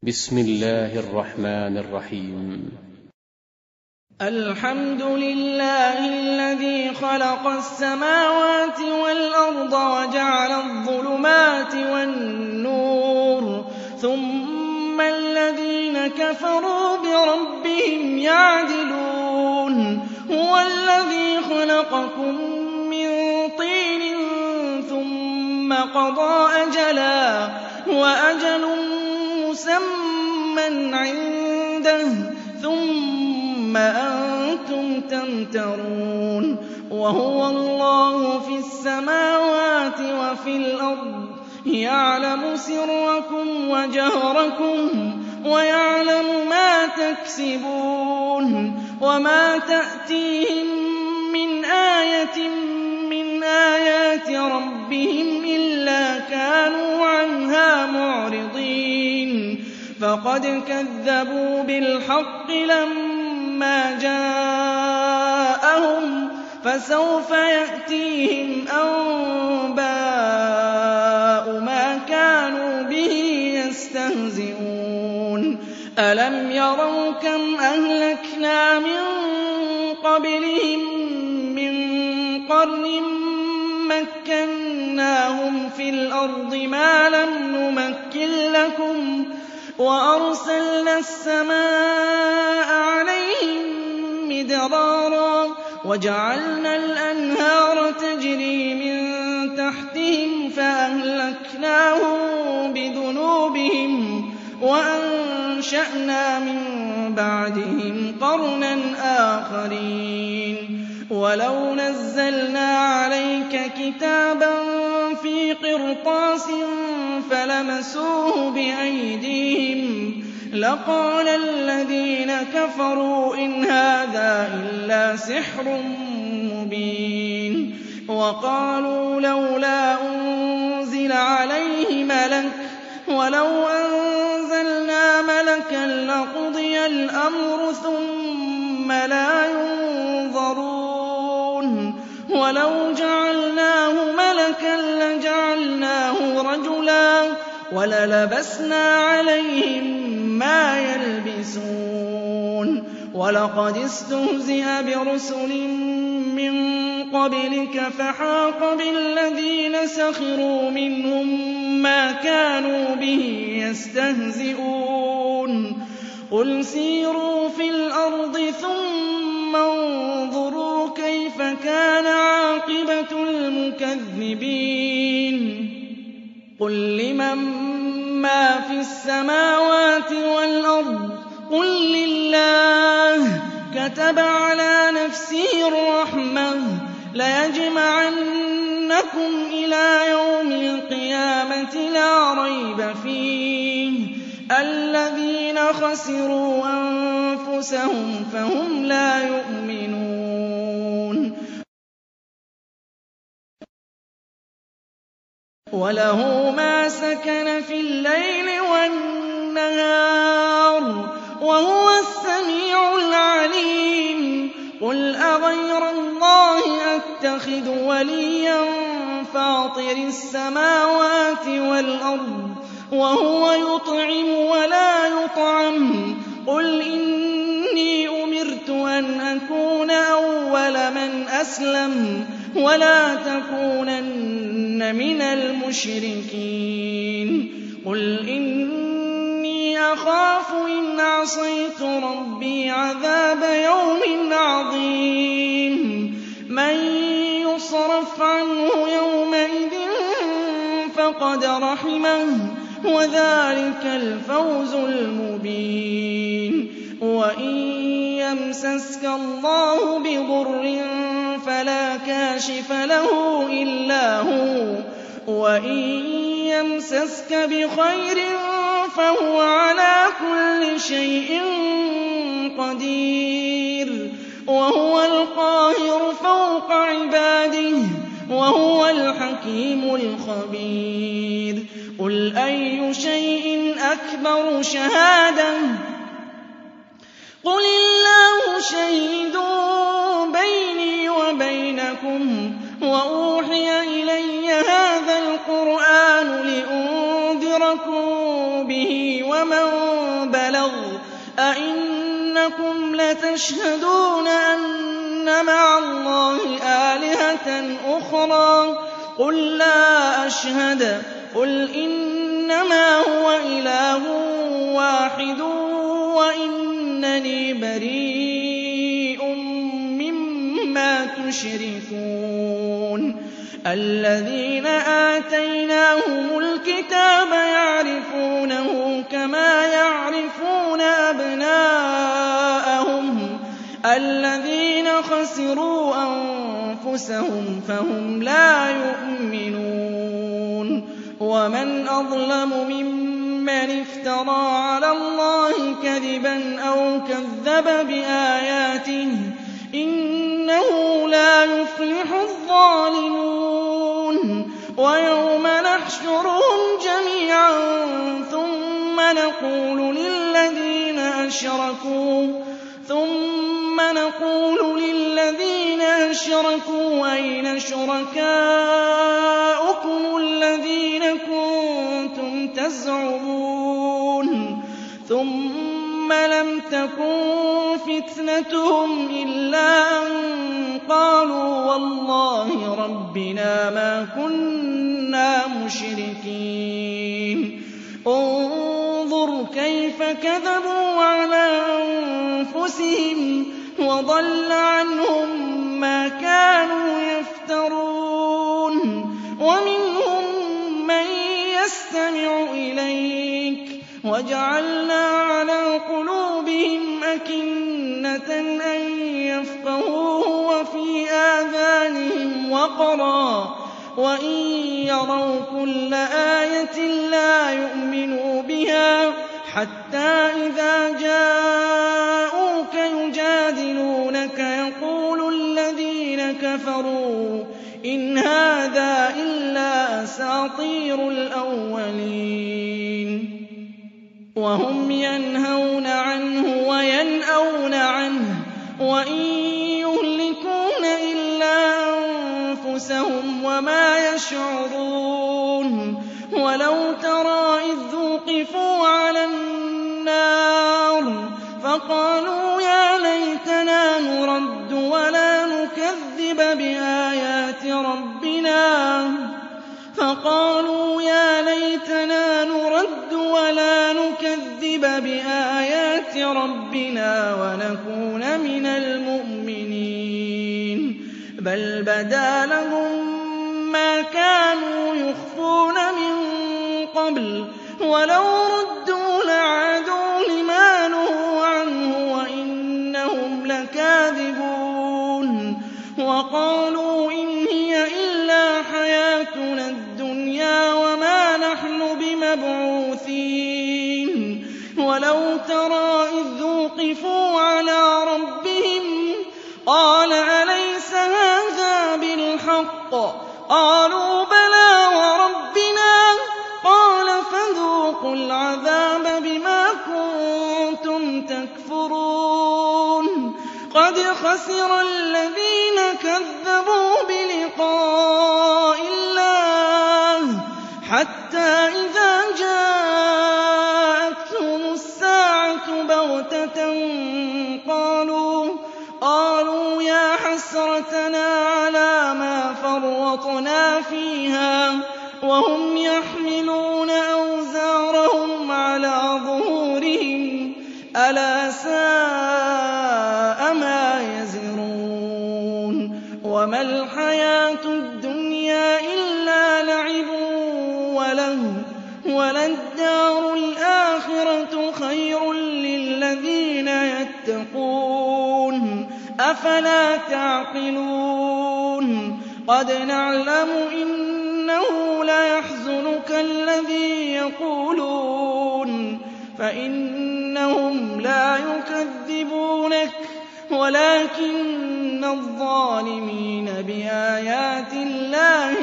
بسم الله الرحمن الرحيم. الحمد لله الذي خلق السماوات والأرض وجعل الظلمات والنور ثم الذين كفروا بربهم يعدلون هو الذي خلقكم من طين ثم قضى أجلا وأجل مسمى عنده ثم أنتم تمترون وهو الله في السماوات وفي الأرض يعلم سركم وجهركم ويعلم ما تكسبون وما تأتيهم من آية من آيات ربهم إلا كانوا عنها معرضين فقد كذبوا بالحق لما جاءهم فسوف يأتيهم أنباء ما كانوا به يستهزئون ألم يروا كم أهلكنا من قبلهم من قرن مكناهم في الأرض ما لم نمكن لكم وأرسلنا السماء عليهم مدرارا وجعلنا الأنهار تجري من تحتهم فأهلكناهم بذنوبهم وأنشأنا من بعدهم قرنا آخرين ولو نزلنا عليك كتابا في قرطاس فلمسوه بأيديهم لقال الذين كفروا إن هذا إلا سحر مبين وقالوا لولا أنزل عليه ملك ولو أنزلنا ملكا لقضي الأمر ثم لا ينظرون ولو جعلناه ملكا لجعلناه رجلا وللبسنا عليهم ما يلبسون ولقد استهزئ برسل من قبلك فحاق بالذين سخروا منهم ما كانوا به يستهزئون قل سيروا في الأرض ثم انظروا كيف كان عاقبة المكذبين قل لمن ما في السماوات والأرض قل لله كتب على نفسه الرحمة ليجمعنكم إلى يوم القيامة لا ريب فيه الذين خسروا أنفسهم فهم لا يؤمنون وله ما سكن في الليل والنهار وهو السميع العليم قل أغير الله أتخذ وليا فاطر السماوات والأرض وهو يطعم ولا يطعم قل إني أمرت أن أكون أول من أسلم ولا تكونن من المشركين قل إني أخاف إن عصيت ربي عذاب يوم عظيم من يصرف عنه يومئذ فقد رحمه وذلك الفوز المبين وإن يمسسك الله بضر فلا كاشف له إلا هو وإن يمسسك بخير فهو على كل شيء قدير وهو القاهر فوق عباده وهو الحكيم الخبير قل أي شيء أكبر شهادة قل الله شهيد بيني وبينكم وأوحي إلي هذا القرآن لأنذركم به ومن بلغ أئنكم لتشهدون أن مع الله آلهة أخرى قل لا أشهد قل إنما هو إله واحد وإنني بريء مما تشركون الذين آتيناهم الكتاب يعرفونه كما يعرفون أبناءهم الذين خسروا أنفسهم فهم لا يؤمنون ومن أظلم ممن افترى على الله كذبا أو كذب بآياته إنه لا يفلح الظالمون ويوم نحشرهم جميعا ثم نقول للذين أشركوا أين شركاؤكم الذين كنتم تزعمون ثم لم تكن فتنتهم إلا أن قالوا والله ربنا ما كنا مشركين انظر كيف كذبوا على أنفسهم وضل عنهم ما كانوا يفترون ومنهم من يستمع إليك وجعلنا على قلوبهم أكنة أن يفقهوه وفي آذانهم وقرا وإن يروا كل آية لا يؤمنوا بها حتى إذا جاءوك يجادلونك يقول الذين كفروا إن هذا إلا أساطير الأولين وهم ينهون عنه وينأون عنه وإن يهلكون إلا أنفسهم وما يشعرون ولو ترى إذ وقفوا على النار فقالوا يا ليتنا نرد ولا نكذب بآيات ربنا ونكون من المؤمنين بل بدا لهم ما كانوا يخفون من قبل ولو ردوا لعادوا لما نهوا عنه وإنهم لكاذبون وقالوا إن هي إلا حياتنا الدنيا وما نحن بمبعوثين ولو ترى إذ وقفوا على ربهم قال أليس هذا بالحق قالوا بلى وربنا قال فذوقوا العذاب بما كنتم تكفرون قد خسر الذين كذبوا بلقاء الله حتى إذا جاءتهم الساعة بغتة قالوا يا حسرتنا على ما فرطنا فيها وهم يحملون أوزارهم على ظهورهم ألا ساء ما يزرون وما الحياة الدنيا إلا لعب وله وللدار الآخرة خير للذين يتقون أفلا تعقلون قد نعلم إنه ليحزنك الذي يقولون فإنهم لا يكذبونك ولكن الظالمين بآيات الله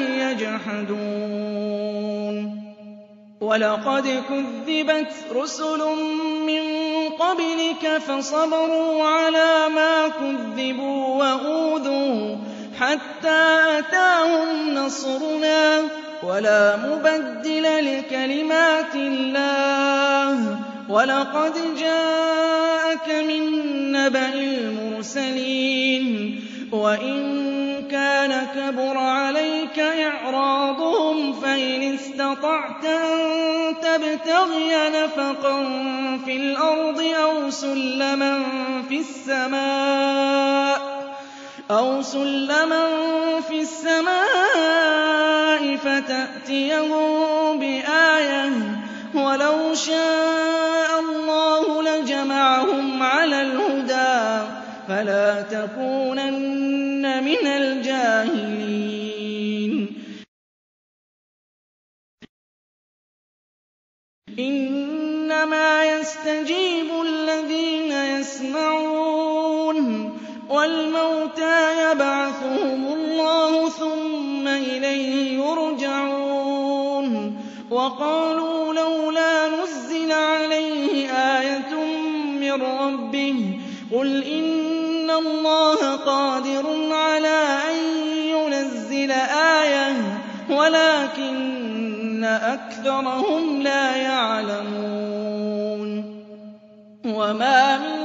يجحدون ولقد كذبت رسل من قبلك فصبروا على ما كذبوا وأوذوا حتى أتاهم نصرنا ولا مبدل لكلمات الله وَلَقَدْ جَاءَكَ مِن نَّبَإِ الْمُرْسَلِينَ وَإِن كَانَ كَبُرَ عَلَيْكَ إِعْرَاضُهُمْ فَإِنِ اسْتَطَعْتَ أَن تَبْتَغِيَ نَفَقًا فِي الْأَرْضِ أَوْ سُلَّمًا فِي السَّمَاءِ فَتَأْتِيَهُم بِآيَةٍ ۚ وَلَوْ شَاءَ اللَّهُ لَجَمَعَهُمْ عَلَى الْهُدَىٰ فَلَا تَكُونَنَّ مِنَ الْجَاهِلِينَ إِنَّمَا يَسْتَجِيبُ الَّذِينَ يَسْمَعُونَ وَالْمَوْتَىٰ يَبْعَثُهُمُ اللَّهُ ثُمَّ إِلَيْهِ يُرْجَعُونَ وَقَالُوا لَوْلَا نُزِّلَ عَلَيْهِ آيَةٌ مِّن رَّبِّهِ قُلْ إِنَّ اللَّهَ قَادِرٌ عَلَىٰ أَن يُنَزِّلَ آيَةً وَلَٰكِنَّ أَكْثَرَهُمْ لَا يَعْلَمُونَ وَمَا مِن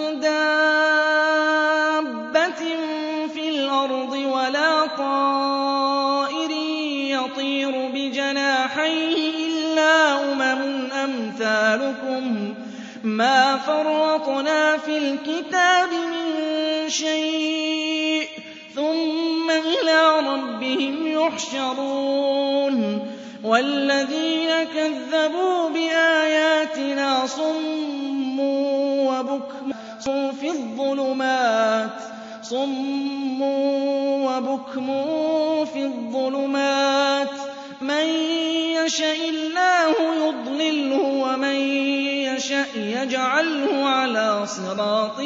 دَابَّةٍ فِي الْأَرْضِ وَلَا طَائِرٍ يَطِيرُ بِجَنَاحَيْهِ إِلَّا أُمَمٌ أَمْثَالُكُم مَّا فَرَّطْنَا فِي الْكِتَابِ مِن شَيْءٍ ثُمَّ إِلَىٰ رَبِّهِمْ يُحْشَرُونَ وَالَّذِينَ كَذَّبُوا بِآيَاتِنَا صُمٌّ وَبُكْمٌ فِي الظُّلُمَاتِ مَن يَشَإِ اللَّهُ يُضْلِلْهُ وَمَن يَشَأْ يَجْعَلْهُ عَلَىٰ صِرَاطٍ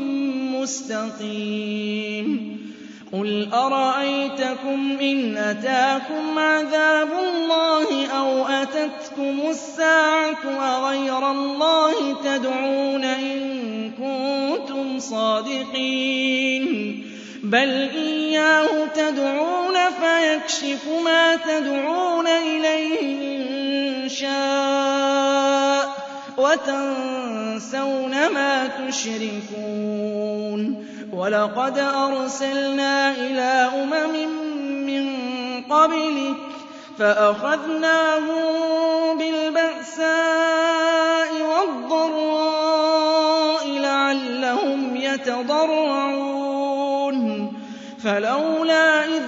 مُّسْتَقِيمٍ قُلْ أَرَأَيْتَكُمْ إِنْ أَتَاكُمْ عَذَابُ اللَّهِ أَوْ أَتَتْكُمُ السَّاعَةُ أَغَيْرَ اللَّهِ تَدْعُونَ إِن كُنتُمْ صَادِقِينَ بَلْ إِيَّاهُ تَدْعُونَ فَيَكْشِفُ مَا تَدْعُونَ إِلَيْهِ إِن شَاءَ وَتَنسَوْنَ مَا تُشْرِكُونَ وَلَقَدْ أَرْسَلْنَا إِلَىٰ أُمَمٍ مِّن قَبْلِكَ فَأَخَذْنَاهُم بِالْبَأْسَاءِ وَالضَّرَّاءِ لَعَلَّهُمْ يَتَضَرَّعُونَ فَلَوْلَا إِذْ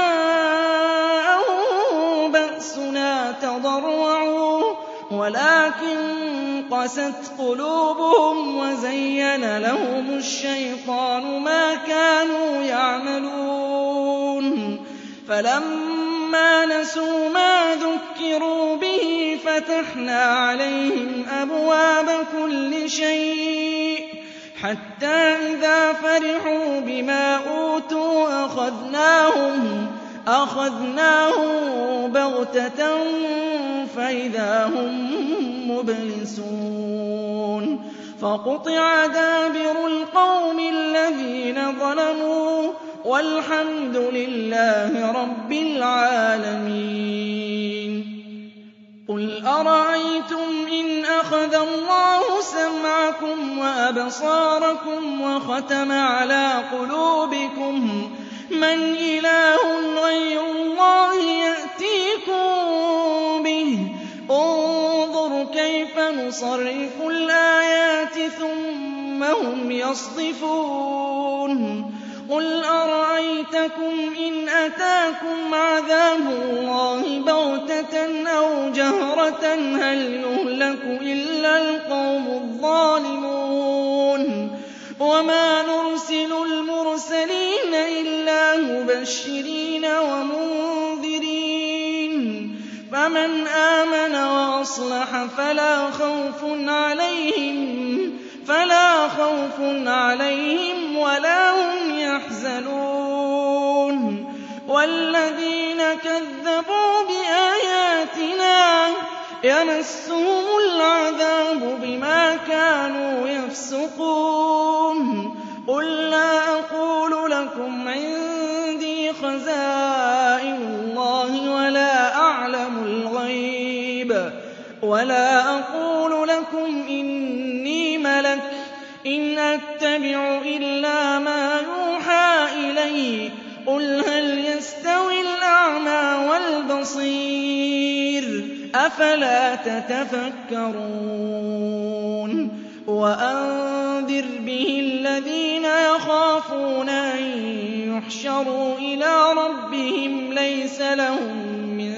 جَاءَهُم بَأْسُنَا تَضَرَّعُوا وَلَٰكِن قَسَتْ قُلُوبُهُمْ وَزَيَّنَ لَهُمُ الشَّيْطَانُ مَا كَانُوا يَعْمَلُونَ فَلَمَّا نَسُوا مَا ذُكِّرُوا بِهِ فَتَحْنَا عَلَيْهِمْ أَبْوَابَ كُلِّ شَيْءٍ حَتَّىٰ إِذَا فَرِحُوا بِمَا أُوتُوا أَخَذْنَاهُم بَغْتَةً فَإِذَا هُم مُّبْلِسُونَ فَقُطِعَ دَابِرُ الْقَوْمِ الَّذِينَ ظَلَمُوا وَالْحَمْدُ لِلَّهِ رَبِّ الْعَالَمِينَ قُلْ أَرَأَيْتُمْ إِنْ أَخَذَ اللَّهُ سَمْعَكُمْ وَأَبْصَارَكُمْ وَخَتَمَ عَلَىٰ قُلُوبِكُم مَّنْ إِلَٰهٌ غَيْرُ اللَّهِ يَأْتِيكُم بِهِ انظُرْ كَيْفَ نُصَرِّفُ الْآيَاتِ ثُمَّ هُمْ يَصْدِفُونَ قُلْ أَرَأَيْتَكُمْ إِنْ أَتَاكُمْ عَذَابُ اللَّهِ بَغْتَةً أَوْ جَهْرَةً هَلْ يُهْلَكُ إِلَّا الْقَوْمُ الظَّالِمُونَ وَمَا نُرْسِلُ الْمُرْسَلِينَ إِلَّا مُبَشِّرِينَ وَمُنذِرِينَ فَمَنْ آمَنَ وَأَصْلَحَ فَلَا خَوْفٌ عَلَيْهِمْ وَلَا هُمْ يَحْزَنُونَ وَالَّذِينَ كَذَّبُوا بِآيَاتِنَا يَمَسُّهُمُ الْعَذَابُ بِمَا كَانُوا يَفْسُقُونَ قُل لَّا أَقُولُ لَكُمْ عِندِي خَزَائِنُ اللَّهِ وَلَا أَعْلَمُ الْغَيْبَ وَلَا أَقُولُ لَكُمْ لكم إني ملك إن أتبع إلا ما يوحى إلي قل هل يستوي الأعمى والبصير أفلا تتفكرون وأنذر به الذين يخافون أن يحشروا إلى ربهم ليس لهم من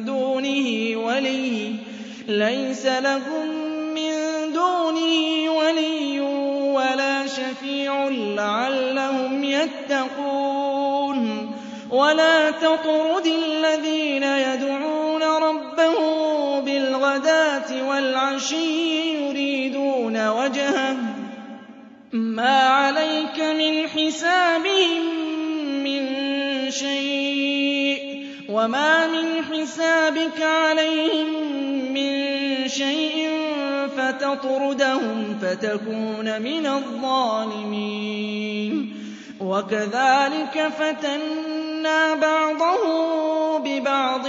دونه ولي ولا شفيع لعلهم يتقون ولا تطرد الذين يدعون ربهم بالغداة والعشي يريدون وجهه ما عليك من حسابهم من شيء وما من حسابك عليهم من شيء فتطردهم فتكون من الظالمين وكذلك فتنا بعضهم ببعض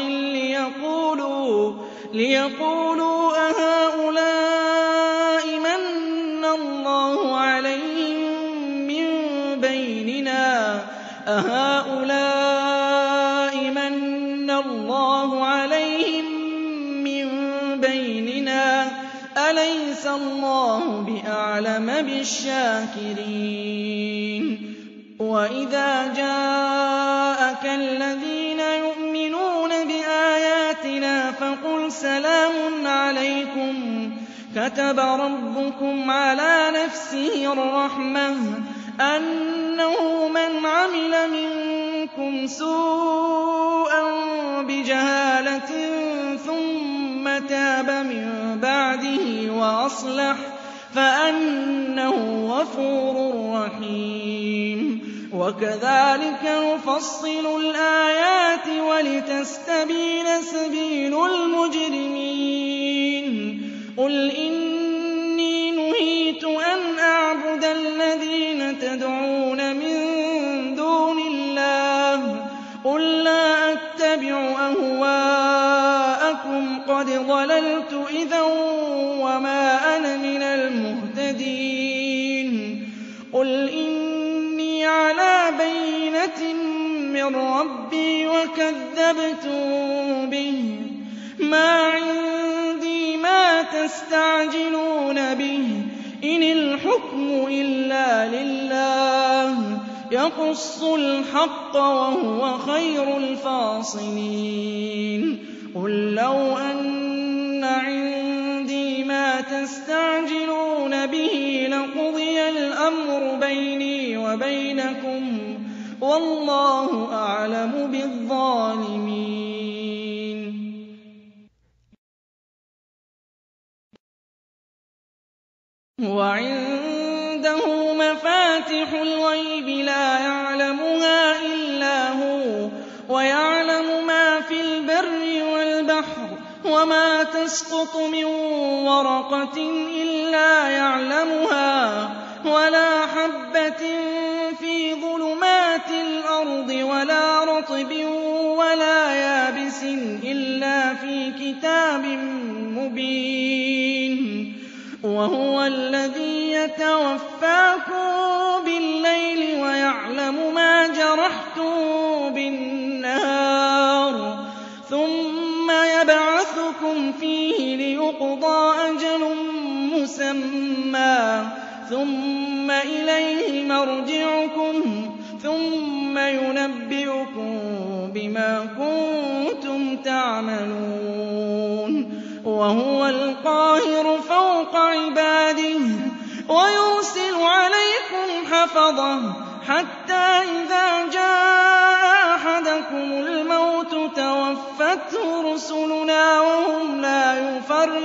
ليقولوا أهؤلاء من الله عليهم من بيننا أليس الله بأعلم بالشاكرين وإذا جاءك الذين يؤمنون بآياتنا فقل سلام عليكم كتب ربكم على نفسه الرحمة أنه من عمل منكم سوءا بجهالة ثم تاب من بعده وأصلح فأنه غفور رحيم وكذلك نفصل الآيات ولتستبين سبيل المجرمين قل إني نهيت أن أعبد الذين تدعون من دون الله قل لا أتبع أهواءكم قد ضللت إذا وما أنا من المهتدين قل إني على بينة من ربي وكذبتم به ما عندي ما تستعجلون به إن الحكم إلا لله يقص الحق وهو خير الفاصلين قل لو أن عندي ما تستعجلون به لقضي الأمر بيني وبينكم والله أعلم بالظالمين وعنده مفاتح الغيب لا يعلمها إلا هو ويعلم ما في البر والبحر وما تسقط من ورقة إلا يعلمها ولا حبة في ظلمات الأرض ولا رطب ولا يابس إلا في كتاب مبين وهو الذي يتوفاكم بالليل ويعلم ما جرحتم بالنهار ثم يبعثكم فيه ليقضى أجل مسمى ثم إليه مرجعكم ثم ينبئكم بما كنتم تعملون وهو القاهر فوق عباده ويرسل عليكم حفظه حتى إذا جاء أحدكم الموت توفته رسلنا وهم لا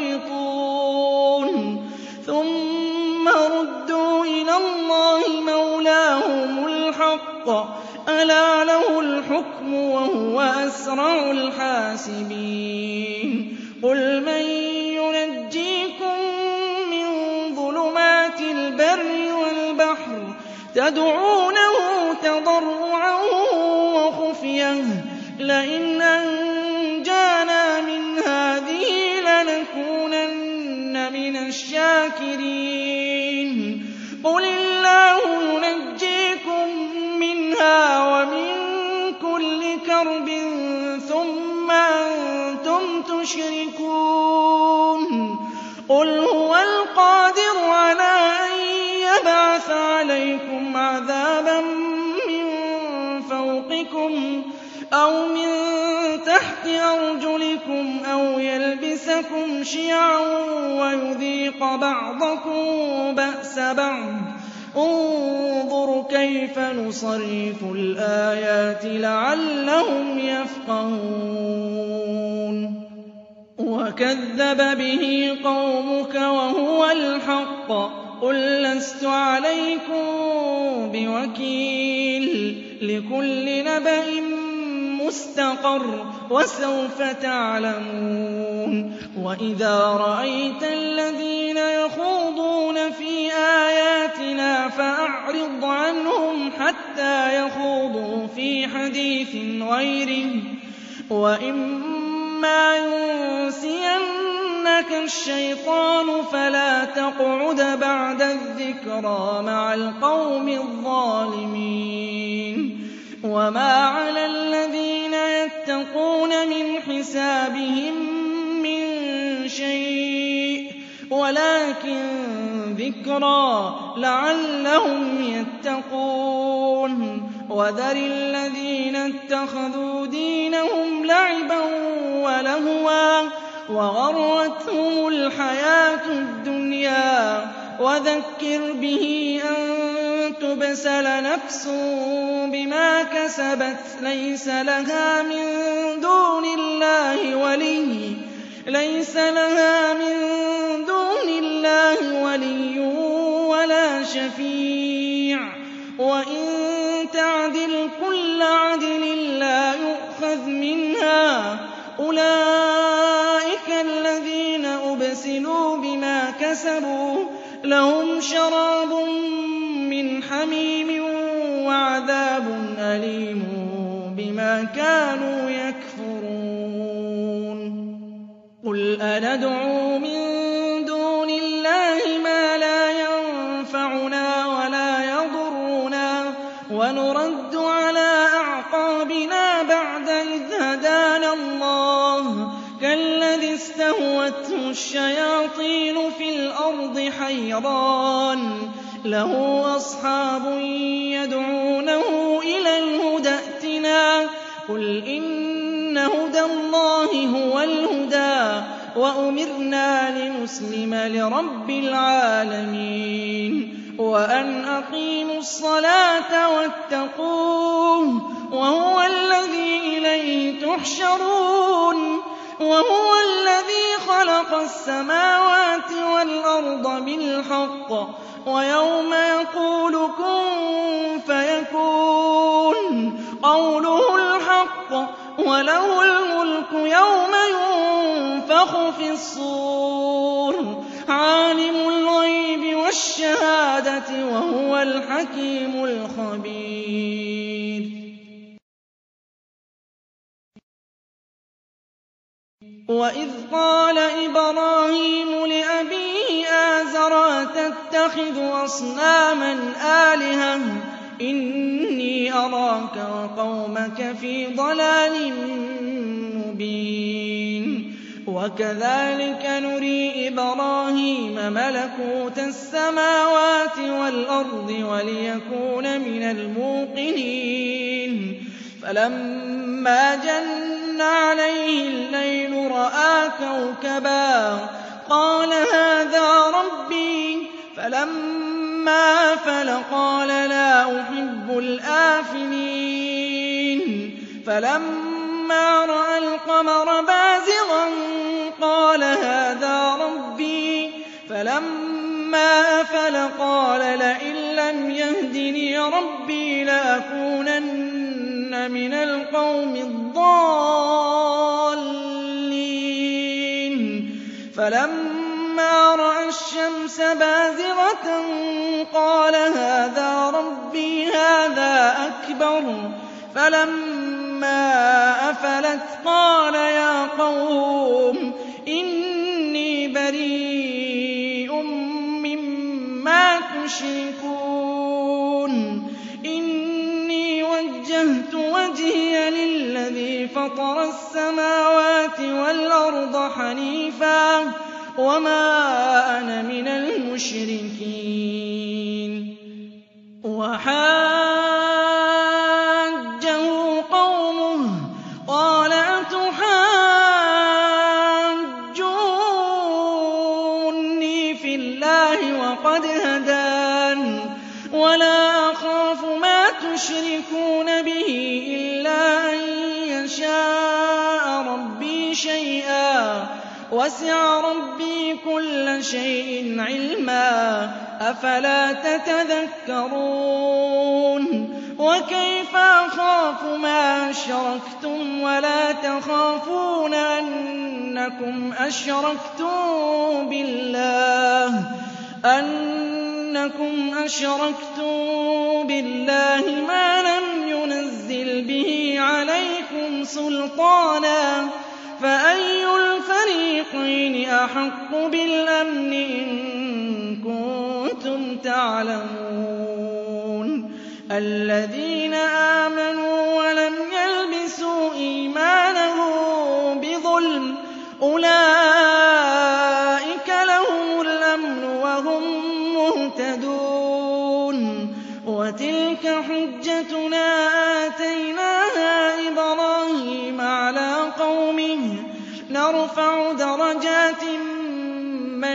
يفرطون ثم ردوا إلى الله مولاهم الحق ألا له الحكم وهو أسرع الحاسبين قل من ينجيكم من ظلمات البر والبحر تدعونه تضرعا وخفية لئن أنجانا من هذه لنكونن من الشاكرين الشَّاكِرِينَ قُلِ اللَّهُ يُنَجِّيكُم مِّنْهَا وَمِن كُلِّ كَرْبٍ ثُمَّ أَنتُمْ تُشْرِكُونَ قُلْ هُوَ الْقَادِرُ عَلَىٰ أَن يَبْعَثَ عَلَيْكُمْ عَذَابًا مِّن فَوْقِكُمْ أَوْ مِن تَحْتِ أَرْجُلِكُمْ أَوْ يَلْبِسَكُمْ شِيَعًا وَيُذِيقَ بَعْضَكُم بَأْسَ بَعْضٍ ۗ انظُرْ كَيْفَ نُصَرِّفُ الْآيَاتِ لَعَلَّهُمْ يَفْقَهُونَ وَكَذَّبَ بِهِ قَوْمُكَ وَهُوَ الْحَقُّ قُل لَّسْتُ عَلَيْكُم بِوَكِيلٍ لِّكُلِّ نَبَإٍ مُّسْتَقَرٌّ وَسَوْفَ تَعْلَمُونَ وَإِذَا رَأَيْتَ الَّذِينَ يَخُوضُونَ فِي آيَاتِنَا فَأَعْرِضْ عَنْهُمْ حَتَّىٰ يَخُوضُوا فِي حَدِيثٍ غَيْرِهِ ۚ وَإِمَّا يُنسِيَنَّكَ الشَّيْطَانُ فَلَا تَقْعُدْ بَعْدَ الذِّكْرَىٰ مَعَ الْقَوْمِ الظَّالِمِينَ وَمَا عَلَى الَّذِينَ يَتَّقُونَ مِنْ حِسَابِهِم مِّن شَيْءٍ وَلَٰكِن ذِكْرَىٰ لَعَلَّهُمْ يَتَّقُونَ وَذَرِ الَّذِينَ اتَّخَذُوا دِينَهُمْ لَعِبًا وَلَهْوًا وَغَرَّتْهُمُ الْحَيَاةُ الدُّنْيَا وَذَكِّرْ بِهِ أَن تُبْسَلَ نَفْسٌ بِمَا كَسَبَتْ لَيْسَ لَهَا مِن دُونِ اللَّهِ وَلِيٌّ وَلَا شَفِيعٌ وَإِن تَعْدِلْ كُلَّ عَدْلٍ لَّا يُؤْخَذْ مِنْهَا ۗ أُولَٰئِكَ الَّذِينَ أُبْسِلُوا بِمَا كَسَبُوا لَهُمْ شَرَابٌ مِّنْ حَمِيمٍ وَعَذَابٌ أَلِيمٌ بِمَا كَانُوا يَكْفُرُونَ قُلْ أَنَدْعُو مِن دُونِ اللَّهِ مَا لَا يَنفَعُنَا وَلَا يَضُرُّنَا وَنُرَدُّ عَلَىٰ أَعْقَابِنَا بَعْدَ إِذْ هَدَانَا اللَّهُ كَالَّذِي اسْتَهْوَتْهُ الشَّيَاطِينُ فِي الْأَرْضِ حَيْرَانٌ لَّهُ أَصْحَابٌ يَدْعُونَهُ إِلَى الْهُدَى ائْتِنَا ۗ قُلْ إِنَّ هُدَى اللَّهِ هُوَ الْهُدَىٰ وَأُمِرْنَا لِنُسْلِمَ لِرَبِّ الْعَالَمِينَ وَأَنْ أَقِيمُوا الصَّلَاةَ وَاتَّقُوهُ وَهُوَ الَّذِي إِلَيْهِ تُحْشَرُونَ وَهُوَ الَّذِي خَلَقَ السَّمَاوَاتِ وَالْأَرْضَ بِالْحَقِّ وَيَوْمَ يَقُولُ كُن فَيَكُونُ قَوْلُهُ الْحَقُّ وَلَهُ الْمُلْكُ يَوْمَ يُنفَخُ فِي الصُّورِ عَالِمُ الْغَيْبِ وَالشَّهَادَةِ وَهُوَ الْحَكِيمُ الْخَبِيرُ وَإِذْ قَالَ إِبْرَاهِيمُ لِأَبِيهِ آزَرَ أَتَتَّخِذُ أَصْنَامًا آلِهَةً إِنِّي أَرَاكَ وَقَوْمَكَ فِي ضَلَالٍ مُّبِينٍ وَكَذَٰلِكَ نُرِي إِبْرَاهِيمَ مَلَكُوتَ السَّمَاوَاتِ وَالْأَرْضِ وَلِيَكُونَ مِنَ الْمُوقِنِينَ فَلَمَّا جَنَّ عَلَيْهِ اللَّيْلُ رَأَىٰ كَوْكَبًا قَالَ هَٰذَا رَبِّي فَلَمَّا أَفَلَ قَالَ لَا أُحِبُّ الْآفِلِينَ فَلَمَّا رَأَى الْقَمَرَ بَازِغًا قَالَ هَٰذَا رَبِّي فَلَمَّا أَفَلَ قَالَ لَئِن لَّمْ يَهْدِنِي رَبِّي لَأَكُونَنَّ مِنَ الْقَوْمِ الضَّالِّينَ فَلَمَّا رَأَى الشَّمْسَ بَازِغَةً قَالَ هَٰذَا رَبِّي هَٰذَا أَكْبَرُ فَلَمَّا أَفَلَتْ قَالَ يَا قَوْمِ إِنِّي بَرِيءٌ يُشْرِكُونَ إِنِّي وَجَّهْتُ وَجْهِيَ لِلَّذِي فَطَرَ السَّمَاوَاتِ وَالْأَرْضَ حَنِيفًا وَمَا أَنَا مِنَ الْمُشْرِكِينَ وَحَاجَّهُ قَوْمُهُ قَالَ أَتُحَاجُّونِّي فِي اللَّهِ وَقَدْ هَدَانِ وَلَا أَخَافُ مَا تُشْرِكُونَ بِهِ إِلَّا أَن يَشَاءَ رَبِّي شَيْئًا وَسِعَ رَبِّي كُلَّ شَيْءٍ عِلْمًا أَفَلَا تَتَذَكَّرُونَ وَكَيْفَ أَخَافُ مَا أَشْرَكْتُمْ وَلَا تَخَافُونَ أَنَّكُمْ أَشْرَكْتُم بِاللَّهِ مَا لَمْ يُنَزِّلْ بِهِ عَلَيْكُمْ سُلْطَانًا فَأَيُّ الْفَرِيقَيْنِ أَحَقُّ بِالْأَمْنِ إِن كُنتُمْ تَعْلَمُونَ الَّذِينَ آمَنُوا وَلَمْ يَلْبِسُوا إِيمَانَهُم بِظُلْمٍ أُولَٰئِكَ لَهُمُ الْأَمْنُ وَهُم مُّهْتَدُونَ وَتِلْكَ حُجَّتُنَا آتَيْنَاهَا إِبْرَاهِيمَ عَلَىٰ قَوْمِهِ نَرْفَعُ دَرَجَاتٍ مَّن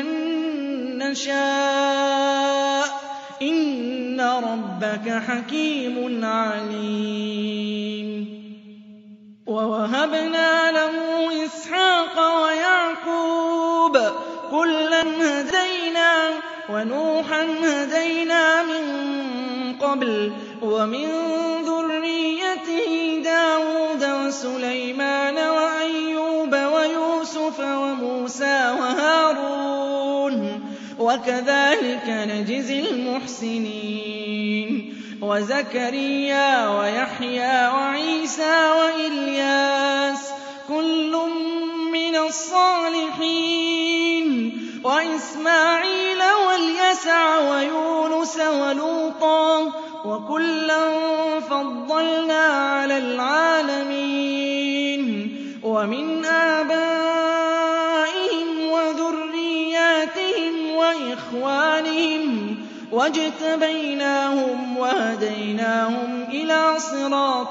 نَّشَاءُ ۗ إِنَّ رَبَّكَ حَكِيمٌ عَلِيمٌ وَوَهَبْنَا لَهُ إِسْحَاقَ وَيَعْقُوبَ ۚ كُلًّا هَدَيْنَا ۖ وَنُوحًا هَدَيْنَا مِن قَبْلُ ۖ وَمِن ذُرِّيَّتِهِ دَاوُودَ وَسُلَيْمَانَ وَأَيُّوبَ وَيُوسُفَ وَمُوسَىٰ وَهَارُونَ ۚ وَكَذَٰلِكَ نَجْزِي الْمُحْسِنِينَ وَزَكَرِيَّا وَيَحْيَىٰ وَعِيسَىٰ وَإِلْيَاسَ ۖ كُلٌّ مِّنَ الصَّالِحِينَ وَإِسْمَاعِيلَ وَالْيَسَعَ وَيُونُسَ وَلُوطًا ۚ وَكُلًّا فَضَّلْنَا عَلَى الْعَالَمِينَ وَمِنْ آبَائِهِمْ وَذُرِّيَّاتِهِمْ وَإِخْوَانِهِمْ ۖ وَاجْتَبَيْنَاهُمْ وَهَدَيْنَاهُمْ إِلَىٰ صِرَاطٍ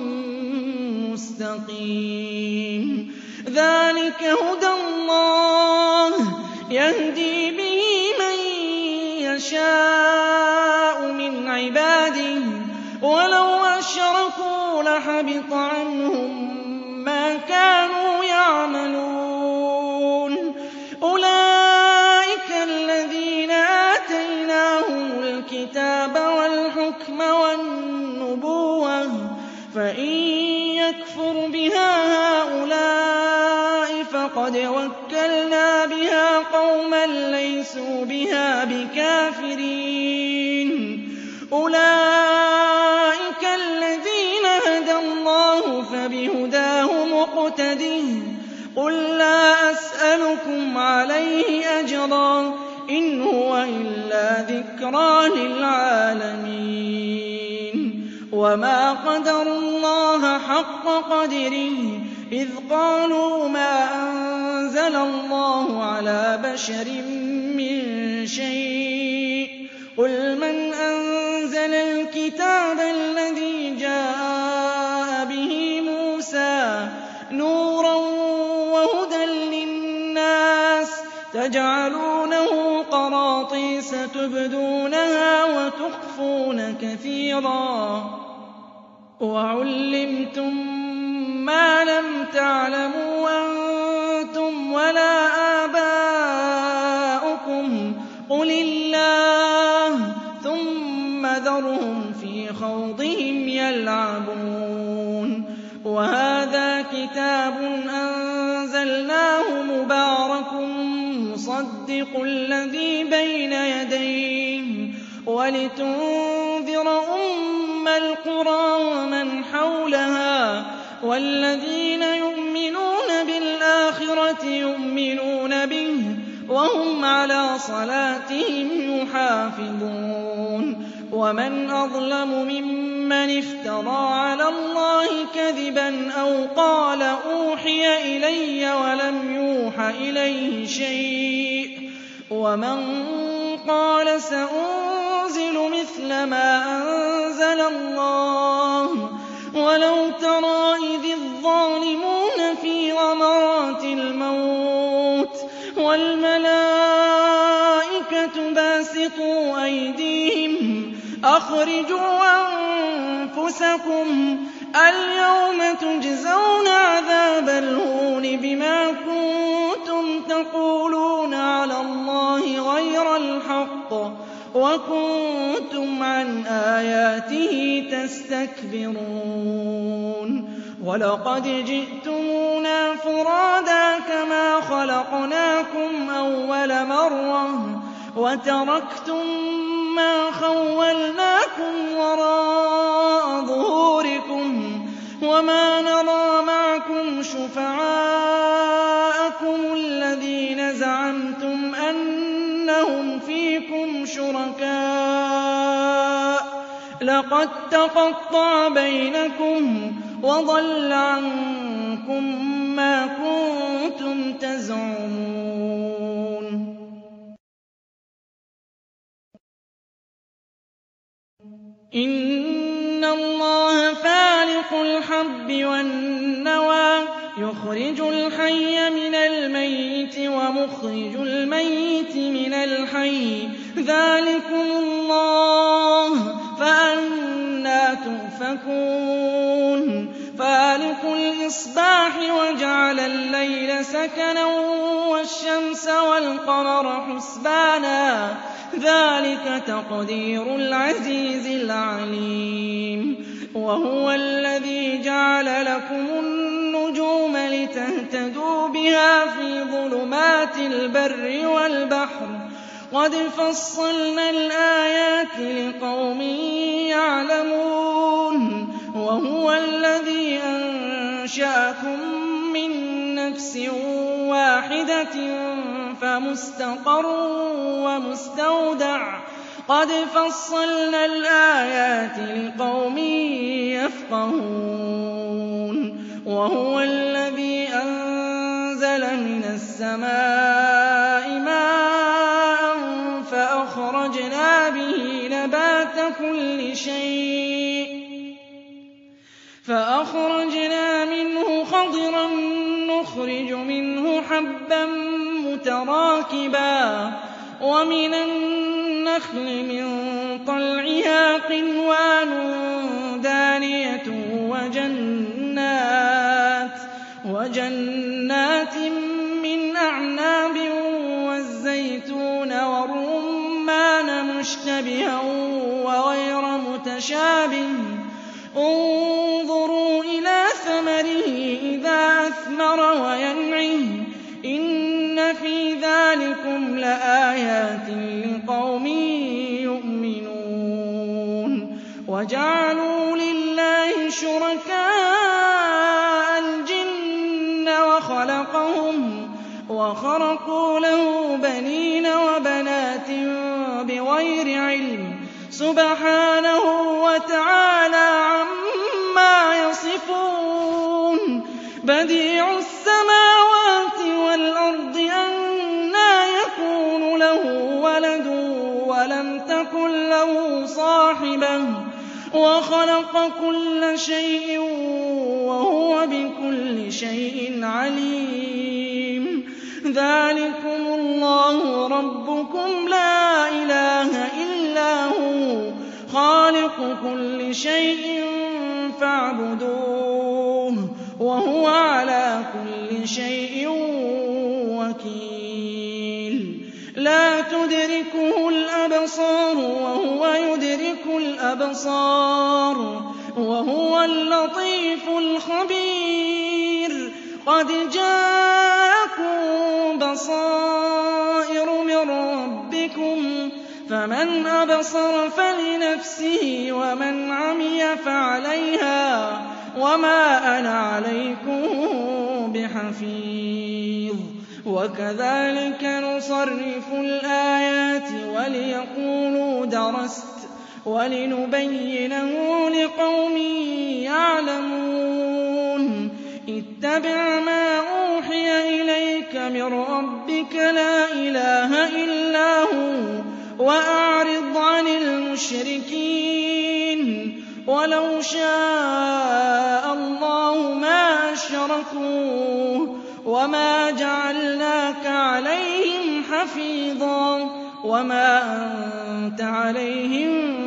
مُّسْتَقِيمٍ ذَٰلِكَ هُدَى اللَّهِ يَهْدِي بِهِ مَن يَشَاءُ مِنْ عِبَادِهِ ۚ وَلَوْ أَشْرَكُوا لَحَبِطَ عَنْهُم مَّا كَانُوا يَعْمَلُونَ أُولَٰئِكَ الَّذِينَ آتَيْنَاهُمُ الْكِتَابَ وَالْحُكْمَ وَالنُّبُوَّةَ ۚ فَإِن يَكْفُرْ بِهَا هَٰؤُلَاءِ فَقَدْ وَكَّلْنَا بِهَا قَوْمًا لَّيْسُوا بِهَا بِكَافِرِينَ أُولَٰئِكَ الَّذِينَ هَدَى اللَّهُ فَبِهُدَاهُ مُقْتَدِهْ ۗ قُل لَّا أَسْأَلُكُمْ عَلَيْهِ أَجْرًا ۖ إِنْ هُوَ إِلَّا ذِكْرَىٰ لِلْعَالَمِينَ وَمَا قَدَرُوا اللَّهَ حَقَّ قَدْرِهِ إِذْ قَالُوا مَا أَنزَلَ اللَّهُ عَلَىٰ بَشَرٍ مِّن شَيْءٍ ۗ قُلْ مَنْ أَنزَلَ الْكِتَابَ الَّذِي جَاءَ بِهِ مُوسَىٰ نُورًا وَهُدًى لِّلنَّاسِ تَجْعَلُونَهُ قَرَاطِيسَ تُبْدُونَهَا وَتُخْفُونَ كَثِيرًا وَعُلِّمْتُم مَّا لَمْ تَعْلَمُوا أَنتُمْ وَلَا آبَاؤُكُمْ ۖ قُلِ اللَّهُ ۖ ثُمَّ ذَرْهُمْ فِي خَوْضِهِمْ يَلْعَبُونَ وَهَٰذَا كِتَابٌ أَنزَلْنَاهُ مُبَارَكٌ مُّصَدِّقُ الَّذِي بَيْنَ يَدَيْهِ وَلِتُنذِرَ أُمَّ الْقُرَىٰ وَمَنْ حَوْلَهَا ۚ وَالَّذِينَ يُؤْمِنُونَ بِالْآخِرَةِ يُؤْمِنُونَ بِهِ ۖ وهم على صلاتهم يحافظون ومن أظلم ممن افترى على الله كذبا أو قال أوحي إلي ولم يوح إليه شيء ومن قال سأنزل مثل ما أنزل الله ولو ترى إذ الظالمون في غمرات الموت والملائكة باسطوا أيديهم أخرجوا أنفسكم اليوم تجزون عذاب الهون بما كنتم تقولون على الله غير الحق وكنتم عن آياته تستكبرون ولقد جئتمونا فرادا كما خلقناكم أول مرة وتركتم ما خولناكم وراء ظهوركم وما نرى معكم شفعاءكم الذين زعمتم أنهم فيكم شركاء لقد تقطع بينكم وضل عنكم ما كنتم تزعمون إن الله فالق الحب والنوى يخرج الحي من الميت ومخرج الميت من الحي ذلكم الله فأنى تؤفكون فالق الإصباح وجعل الليل سكنا والشمس والقمر حسبانا ذلك تقدير العزيز العليم وهو الذي جعل لكم النجوم لتهتدوا بها في ظلمات البر والبحر قد فصلنا الآيات لقوم يعلمون وهو الذي أنشأكم من نفس واحدة فمستقر ومستودع قد فصلنا الآيات لقوم يفقهون وهو الذي أنزل من السماء ماء فأخرجنا به نبات كل شيء فأخرجنا منه خضرا نخرج منه حبا متراكبا ومن النخل من طلعها قنوان دانية وجنات من أعناب والزيتون والرمان مشتبها وغير متشابه انظروا إلى ثمره إذا أثمر وينعه إن في ذلكم لآيات لقوم يؤمنون وجعلوا لله شركاء الجن وخلقهم وخرقوا له بنين وبنات بغير علم سبحانه وتعالى عما يصفون بديع السماوات والأرض أنى يكون له ولد ولم تكن له صاحبة وخلق كل شيء وهو بكل شيء عليم ذلكم الله ربكم لا إله إلا هو خالق كل شيء فاعبدوه وهو على كل شيء وكيل لا تدركه الأبصار وهو يدرك الأبصار وهو اللطيف الخبير قد جاءكم بصائر من ربكم فمن أبصر فلنفسه ومن عمي فعليها وما أنا عليكم بحفيظ وَكَذَٰلِكَ نُصَرِّفُ الْآيَاتِ وَلِيَقُولُوا دَرَسْتَ وَلِنُبَيِّنَهُ لِقَوْمٍ يَعْلَمُونَ اتَّبِعْ مَا أُوحِيَ إِلَيْكَ مِن رَّبِّكَ لَا إِلَٰهَ إِلَّا هُوَ وَأَعْرِضْ عَنِ الْمُشْرِكِينَ وَلَوْ شَاءَ اللَّهُ مَا أَشْرَكُوا وَمَا جَعَلْنَاكَ عَلَيْهِمْ حَفِيظًا وَمَا أَنتَ عَلَيْهِم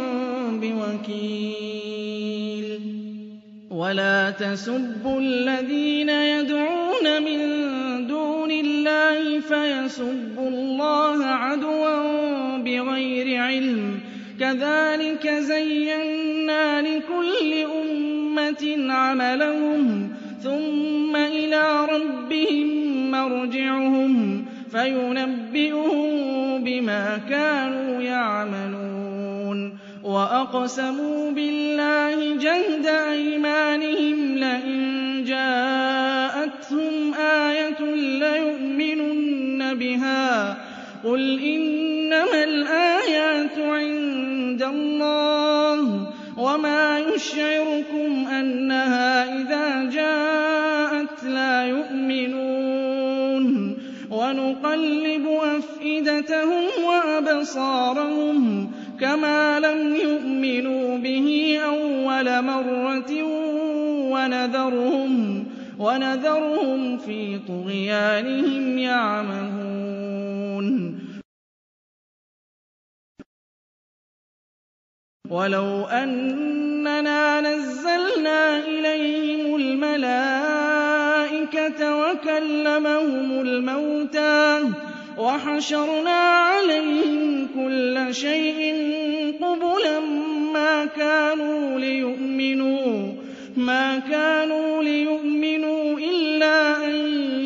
بِوَكِيلٍ وَلَا تَسُبُّوا الَّذِينَ يَدْعُونَ مِن دُونِ اللَّهِ فَيَسُبُّوا اللَّهَ عَدْوًا بِغَيْرِ عِلْمٍ ۗ كَذَٰلِكَ زَيَّنَّا لِكُلِّ أُمَّةٍ عَمَلَهُمْ ثُمَّ إِلَىٰ رَبِّهِم مَّرْجِعُهُمْ فَيُنَبِّئُهُم بِمَا كَانُوا يَعْمَلُونَ وَأَقْسَمُوا بِاللَّهِ جَهْدَ أَيْمَانِهِمْ لَئِن جَاءَتْهُمْ آيَةٌ لَّيُؤْمِنُنَّ بِهَا ۚ قُلْ إِنَّمَا الْآيَاتُ عِندَ اللَّهِ وَمَا يُشْعِرُكُمْ أَنَّهَا إِذَا جَاءَتْ لَا يُؤْمِنُونَ وَنُقَلِّبُ أَفْئِدَتَهُمْ وَأَبْصَارَهُمْ كَمَا لَمْ يُؤْمِنُوا بِهِ أَوَّلَ مَرَّةٍ وَنَذَرُهُمْ فِي طُغْيَانِهِمْ يَعْمَهُونَ وَلَوْ أَنَّنَا نَزَّلْنَا إِلَيْهِمُ الْمَلَائِكَةَ وَكَلَّمَهُمُ الْمَوْتَىٰ وَحَشَرْنَا عَلَيْهِمْ كُلَّ شَيْءٍ قُبُلًا ما كانوا ليؤمنوا إِلَّا أَن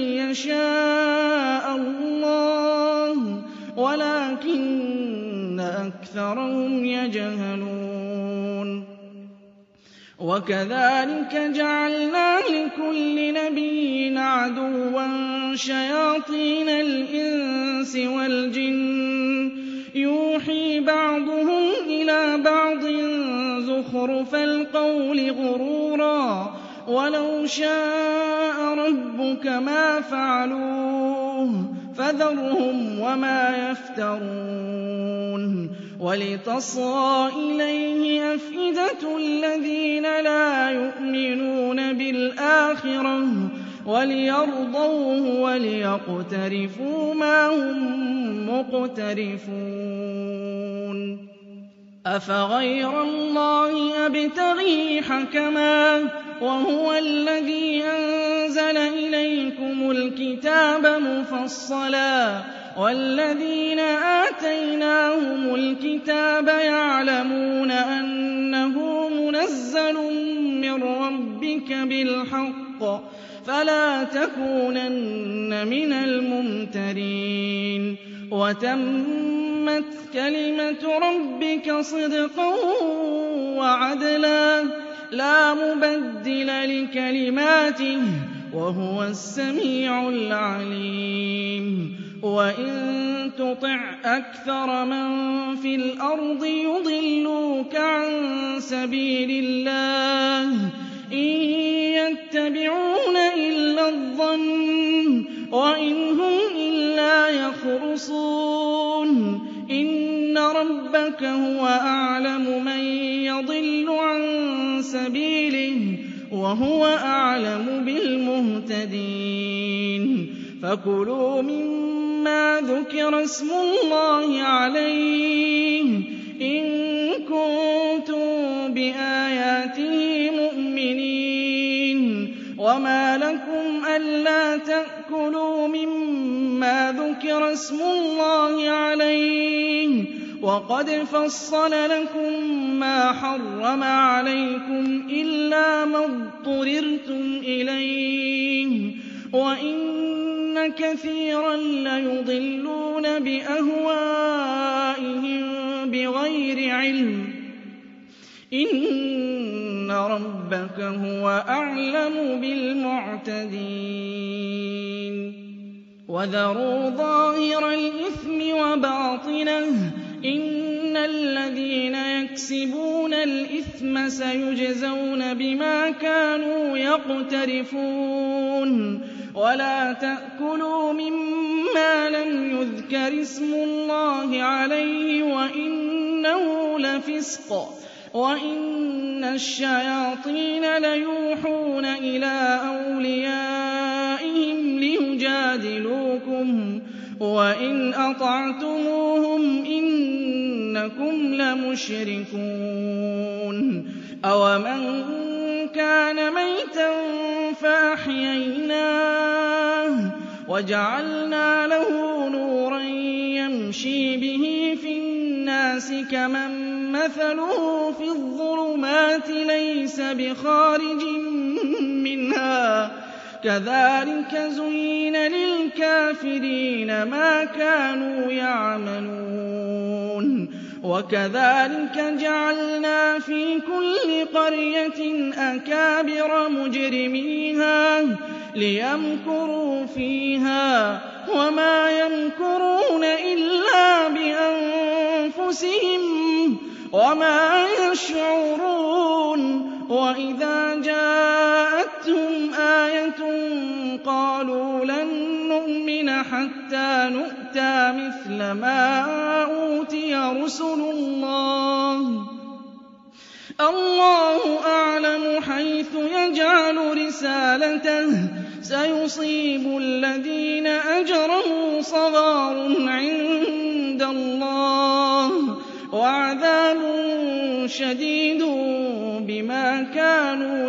يَشَاءَ اللَّهُ وَلَٰكِنَّ أَكْثَرَهُمْ يَجْهَلُونَ وَكَذَٰلِكَ جَعَلْنَا لِكُلِّ نَبِيٍّ عَدُوًّا شَيَاطِينَ الْإِنسِ وَالْجِنِّ يُوحِي بَعْضُهُمْ إِلَىٰ بَعْضٍ زُخْرُفَ الْقَوْلِ غُرُورًا وَلَوْ شَاءَ رَبُّكَ مَا فَعَلُوهُ فَذَرْهُمْ وَمَا يَفْتَرُونَ وَلِتَصْغَىٰ إِلَيْهِ أَفْئِدَةُ الَّذِينَ لَا يُؤْمِنُونَ بِالْآخِرَةِ وَلِيَرْضَوْهُ وَلِيَقْتَرِفُوا مَا هُم مُّقْتَرِفُونَ أَفَغَيْرَ اللَّهِ أَبْتَغِي حَكَمًا وَهُوَ الَّذِي أَنزَلَ إِلَيْكُمُ الْكِتَابَ مُفَصَّلًا وَالَّذِينَ آتَيْنَاهُمُ الْكِتَابَ يَعْلَمُونَ أَنَّهُ مُنَزَّلٌ مِّن رَّبِّكَ بِالْحَقِّ فَلَا تَكُونَنَّ مِنَ الْمُمْتَرِينَ وَتَمَّتْ كَلِمَةُ رَبِّكَ صِدْقًا وَعَدْلًا لَّا مُبَدِّلَ لِكَلِمَاتِهِ وَهُوَ السَّمِيعُ الْعَلِيمُ وَإِن تُطِعْ أَكْثَرَ مَن فِي الْأَرْضِ يُضِلُّوكَ عَن سَبِيلِ اللَّهِ إِن يَتَّبِعُونَ إِلَّا الظَّنَّ وَإِنْ هُمْ إِلَّا يَخْرُصُونَ إِنَّ رَبَّكَ هُوَ أَعْلَمُ مَن يَضِلُّ عَن سَبِيلِهِ وَهُوَ أَعْلَمُ بِالْمُهْتَدِينَ فَكُلُوا مِمَّا ذُكِرَ اسْمُ اللَّهِ عَلَيْهِ إِن كُنتُم بِآيَاتِهِ مُؤْمِنِينَ وَمَا لَكُمْ أَلَّا تَأْكُلُوا مِمَّا ذُكِرَ اسْمُ اللَّهِ عَلَيْهِ وَقَدْ فَصَّلَ لَكُم مَّا حَرَّمَ عَلَيْكُمْ إِلَّا مَا اضْطُرِرْتُمْ إِلَيْهِ وَإِنَّ كَثِيرًا لَّيُضِلُّونَ بِأَهْوَائِهِم بِغَيْرِ عِلْمٍ إِنَّ رَبَّكَ هُوَ أَعْلَمُ بِالْمُعْتَدِينَ وَذَرُوا ظَاهِرَ الْإِثْمِ وَبَاطِنَهُ ۚ إِنَّ الَّذِينَ يَكْسِبُونَ الْإِثْمَ سَيُجْزَوْنَ بِمَا كَانُوا يَقْتَرِفُونَ وَلَا تَأْكُلُوا مِمَّا لَمْ يُذْكَرِ اسْمُ اللَّهِ عَلَيْهِ وَإِنَّهُ لَفِسْقٌ وَإِنَّ الشَّيَاطِينَ لَيُوحُونَ إِلَىٰ أَوْلِيَائِهِمْ لِيُجَادِلُوكُمْ وَإِنْ أَطَعْتُمُوهُمْ إِنَّكُمْ لَمُشْرِكُونَ أَوَمَن كَانَ مَيْتًا فَأَحْيَيْنَاهُ وَجَعَلْنَا لَهُ نُورًا يَمْشِي بِهِ فِي النَّاسِ كَمَن مَّثَلُهُ فِي الظُّلُمَاتِ لَيْسَ بِخَارِجٍ مِّنْهَا ۚ كَذَٰلِكَ زُيِّنَ لِلْكَافِرِينَ مَا كَانُوا يَعْمَلُونَ وَكَذَٰلِكَ جَعَلْنَا فِي كُلِّ قَرْيَةٍ أَكَابِرَ مُجْرِمِيهَا لِيَمْكُرُوا فِيهَا ۖ وَمَا يَمْكُرُونَ إِلَّا بِأَنفُسِهِمْ وَمَا يَشْعُرُونَ وَإِذَا جَاءَتْهُمْ آيَةٌ قَالُوا لَن نُّؤْمِنَ حَتَّىٰ نُؤْتَىٰ مِثْلَ مَا أُوتِيَ رُسُلُ اللَّهِ ۖ اللَّهُ أَعْلَمُ حَيْثُ يَجْعَلُ رِسَالَتَهُ ۗ سَيُصِيبُ الَّذِينَ أَجْرَمُوا صَغَارٌ عِندَ اللَّهِ وَعَذَابٌ شَدِيدٌ بِمَا كَانُوا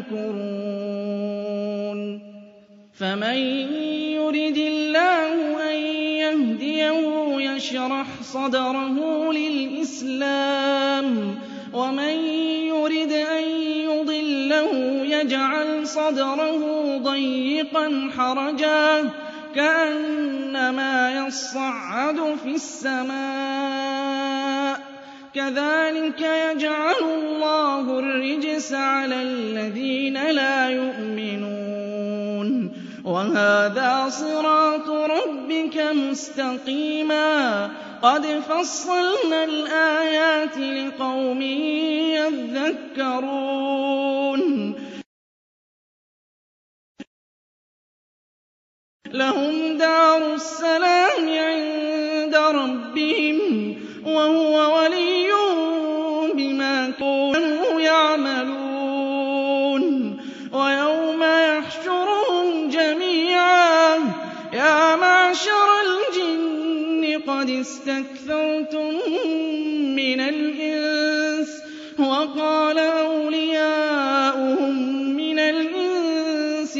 يَمْكُرُونَ فَمَن يُرِدِ اللَّهُ أَن يَهْدِيَهُ يَشْرَحْ صَدْرَهُ لِلْإِسْلَامِ ۖ وَمَن يُرِدْ أَن يُضِلَّهُ يَجْعَلْ صَدْرَهُ ضَيِّقًا حَرَجًا كَأَنَّمَا يَصَّعَّدُ فِي السَّمَاءِ ۚ كَذَٰلِكَ يَجْعَلُ اللَّهُ الرِّجْسَ عَلَى الَّذِينَ لَا يُؤْمِنُونَ وَهَٰذَا صِرَاطُ رَبِّكَ مُسْتَقِيمًا ۗ قَدْ فَصَّلْنَا الْآيَاتِ لِقَوْمٍ يَذَّكَّرُونَ لَهُمْ دَارُ السَّلَامِ عِندَ رَبِّهِمْ وَهُوَ وَلِيُّهُم بِمَا كَانُوا يَعْمَلُونَ وَيَوْمَ يَحْشُرُهُمْ جَمِيعًا يَا مَعْشَرَ الْجِنِّ قَدِ اسْتَكْثَرْتُم مِّنَ الْإِنسِ وَقَالَ أَوْلِيَاؤُهُم مِّنَ الْإِنسِ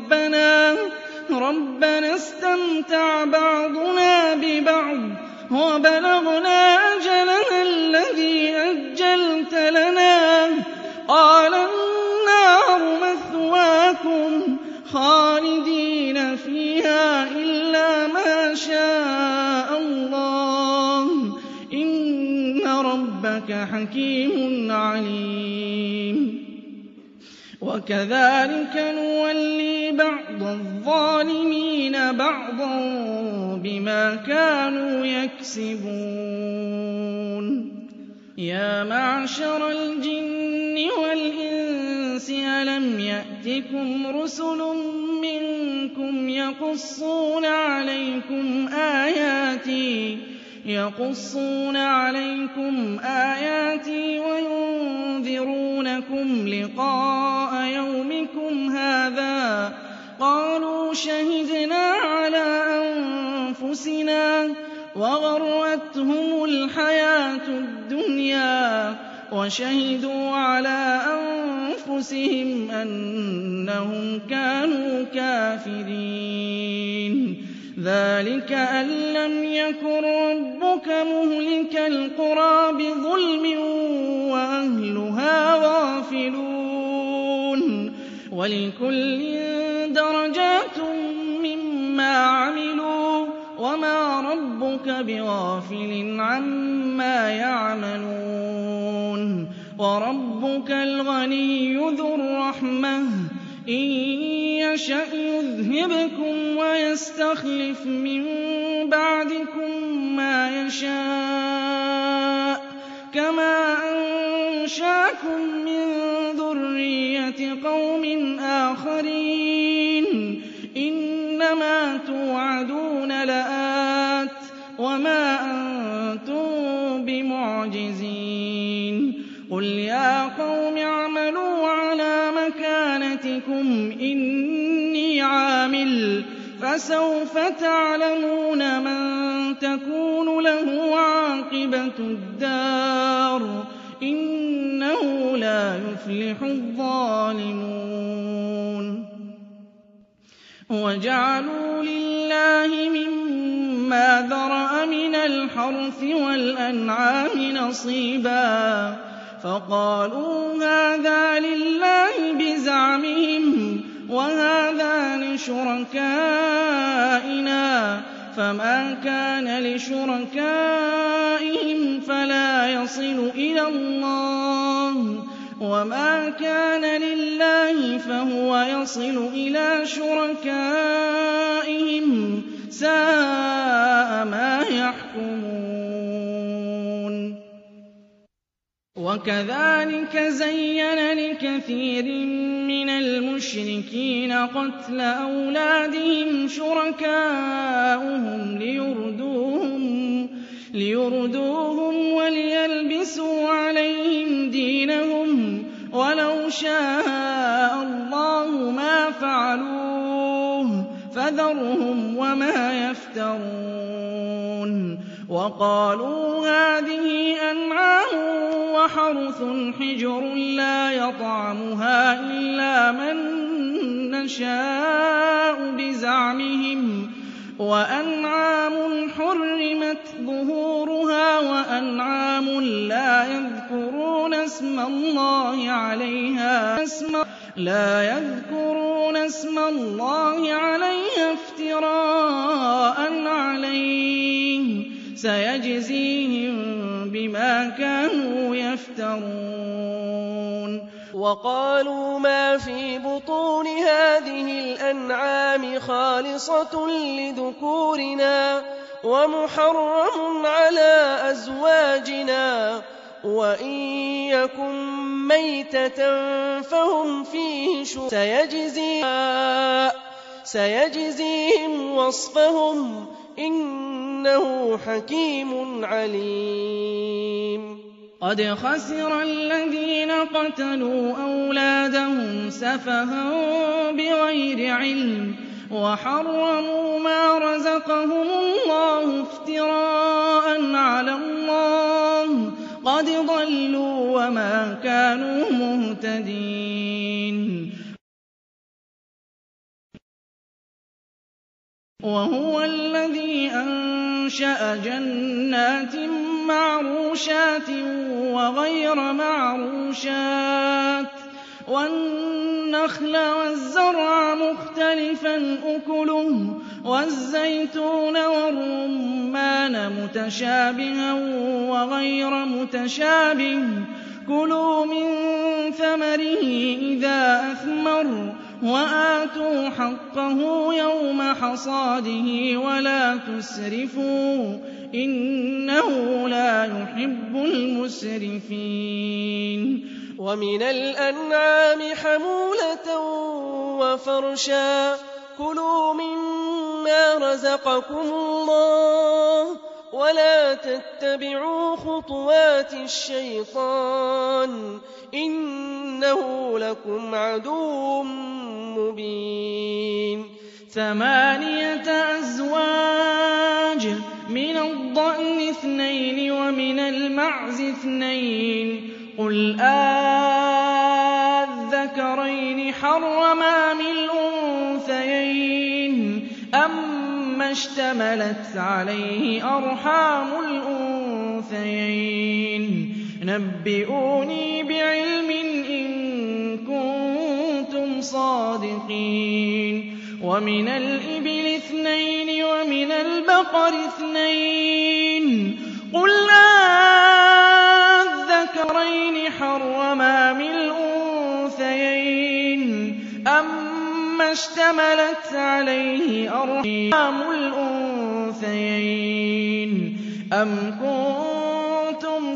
رَبَّنَا اسْتَمْتَعَ بَعْضُنَا بِبَعْضٍ وَبَلَغْنَا أَجَلَنَا الَّذِي أَجَّلْتَ لَنَا ۚ قَالَ النَّارُ مَثْوَاكُمْ خَالِدِينَ فِيهَا إِلَّا مَا شَاءَ اللَّهُ ۗ إِنَّ رَبَّكَ حَكِيمٌ عَلِيمٌ وَكَذَٰلِكَ نُوَلِّي بَعْضَ الظَّالِمِينَ بَعْضًا بِمَا كَانُوا يَكْسِبُونَ يَا مَعْشَرَ الْجِنِّ وَالْإِنسِ أَلَمْ يَأْتِكُمْ رُسُلٌ مِّنكُمْ يَقُصُّونَ عَلَيْكُمْ آيَاتِي وَيُنذِرُونَكُمْ لِقَاءَ يَوْمِكُمْ هَٰذَا ۚ قَالُوا شَهِدْنَا عَلَىٰ أَنفُسِنَا وَغَرَّتْهُمُ الْحَيَاةُ الدُّنْيَا وَشَهِدُوا عَلَىٰ أَنفُسِهِمْ أَنَّهُمْ كَانُوا كَافِرِينَ ذَٰلِكَ أَن لَّمْ يَكُن رَّبُّكَ مُهْلِكَ الْقُرَىٰ بِظُلْمٍ وَأَهْلُهَا غَافِلُونَ وَلِكُلٍّ دَرَجَاتٌ مِّمَّا عَمِلُوا وَمَا رَبُّكَ بِغَافِلٍ عَمَّا يَعْمَلُونَ وَرَبُّكَ الْغَنِيُّ ذُو الرَّحْمَةِ ۚ إِن يَشَأْ يُذْهِبْكُمْ وَيَسْتَخْلِفْ مِن بَعْدِكُم مَّا يَشَاءُ كَمَا أَنشَأَكُم مِّن ذُرِّيَّةِ قَوْمٍ آخَرِينَ إِنَّمَا تُوعَدُونَ لَآتٍ وَمَا أَنتُم بِمُعْجِزِينَ قُلْ يَا قَوْمِ اعْمَلُوا عَلَىٰ مَكَانَتِكُمْ إِنِّي عَامِلٌ فَسَوْفَ تَعْلَمُونَ مَن تَكُونُ لَهُ عَاقِبَةُ الدَّارِ ۗ إِنَّهُ لَا يُفْلِحُ الظَّالِمُونَ وَجَعَلُوا لِلَّهِ مِمَّا ذَرَأَ مِنَ الْحَرْثِ وَالْأَنْعَامِ نَصِيبًا فَقَالُوا هَٰذَا لِلَّهِ بِزَعْمِهِمْ وَهَٰذَا لِشُرَكَائِنَا فَمَا كَانَ لِشُرَكَائِهِمْ فَلَا يَصِلُ إِلَى اللَّهِ وَمَا كَانَ لِلَّهِ فَهُوَ يَصِلُ إِلَىٰ شُرَكَائِهِمْ ۗ سَاءَ مَا يَحْكُمُونَ وَكَذَٰلِكَ زَيَّنَ لِكَثِيرٍ مِّنَ الْمُشْرِكِينَ قَتْلَ أَوْلَادِهِمْ شُرَكَاؤُهُمْ لِيُرْدُوهُمْ وَلِيَلْبِسُوا عَلَيْهِمْ دِينَهُمْ ۖ وَلَوْ شَاءَ اللَّهُ مَا فَعَلُوهُ فَذَرْهُمْ وَمَا يَفْتَرُونَ وَقَالُوا هَٰذِهِ أَنْعَامٌ وَحَرْثٌ حِجْرٌ لَّا يَطْعَمُهَا إِلَّا مَن نَّشَاءُ بِزَعْمِهِمْ وَأَنْعَامٌ حُرِّمَتْ ظُهُورُهَا وَأَنْعَامٌ لَّا يَذْكُرُونَ اسْمَ اللَّهِ عَلَيْهَا افْتِرَاءً عَلَيْهِ ۚ سَيَجْزِيهِم بِمَا كَانُوا يَفْتَرُونَ وَقَالُوا مَا فِي بُطُونِ هَٰذِهِ الْأَنْعَامِ خَالِصَةٌ لِّذُكُورِنَا وَمُحَرَّمٌ عَلَىٰ أَزْوَاجِنَا وَإِن يَكُن مَّيْتَةً فَهُمْ فِيهِ شُرَكَاءُ سَيَجْزِيهِمْ وَصْفَهُمْ ۚ إِنَّهُ حَكِيمٌ عَلِيمٌ قَدْ خَسِرَ الَّذِينَ قَتَلُوا أَوْلَادَهُمْ سَفَهًا بِغَيْرِ عِلْمٍ وَحَرَّمُوا مَا رَزَقَهُمُ اللَّهُ افْتِرَاءً عَلَى اللَّهِ ۚ قَدْ ضَلُّوا وَمَا كَانُوا مُهْتَدِينَ وَهُوَ الَّذِي أَنشَأَ جَنَّاتٍ مَّعْرُوشَاتٍ وَغَيْرَ مَعْرُوشَاتٍ وَالنَّخْلَ وَالزَّرْعَ مُخْتَلِفًا أُكُلُهُ وَالزَّيْتُونَ وَالرُّمَّانَ مُتَشَابِهًا وَغَيْرَ مُتَشَابِهٍ ۚ كُلُوا مِن ثَمَرِهِ إِذَا أَثْمَرَ وَآتُوا حَقَّهُ يَوْمَ حَصَادِهِ وَلَا تُسْرِفُوا ۚ إِنَّهُ لَا يُحِبُّ الْمُسْرِفِينَ وَمِنَ الْأَنْعَامِ حَمُولَةً وَفَرْشًا ۚ كُلُوا مِمَّا رَزَقَكُمُ اللَّهُ وَلَا تَتَّبِعُوا خُطُوَاتِ الشَّيْطَانِ ۚ إِنَّهُ لَكُمْ عَدُوٌّ مُّبِينٌ 8 أزواج مِنَ الضَّأْنِ 2 ومن المعز 2 قُلْ آلذَّكَرَيْنِ حَرَّمَ أَمِ الْأُنثَيَيْنِ أَمَّا اشْتَمَلَتْ عَلَيْهِ أَرْحَامُ الْأُنثَيَيْنِ نَبِّئُونِي بِعِلْمٍ إِن كُنتُمْ صَادِقِينَ وَمِنَ الْإِبِلِ 2 ومن الْبَقَرِ 2 قُلْ أَلذَّكَرَيْنِ حَرَّمَ أَمِ الْأُنثَيَيْنِ أَمَّا عَمَّا اشْتَمَلَتْ عَلَيْهِ أَرْحَامُ الْأُنثَيَيْنِ أَمْ كُنتُمْ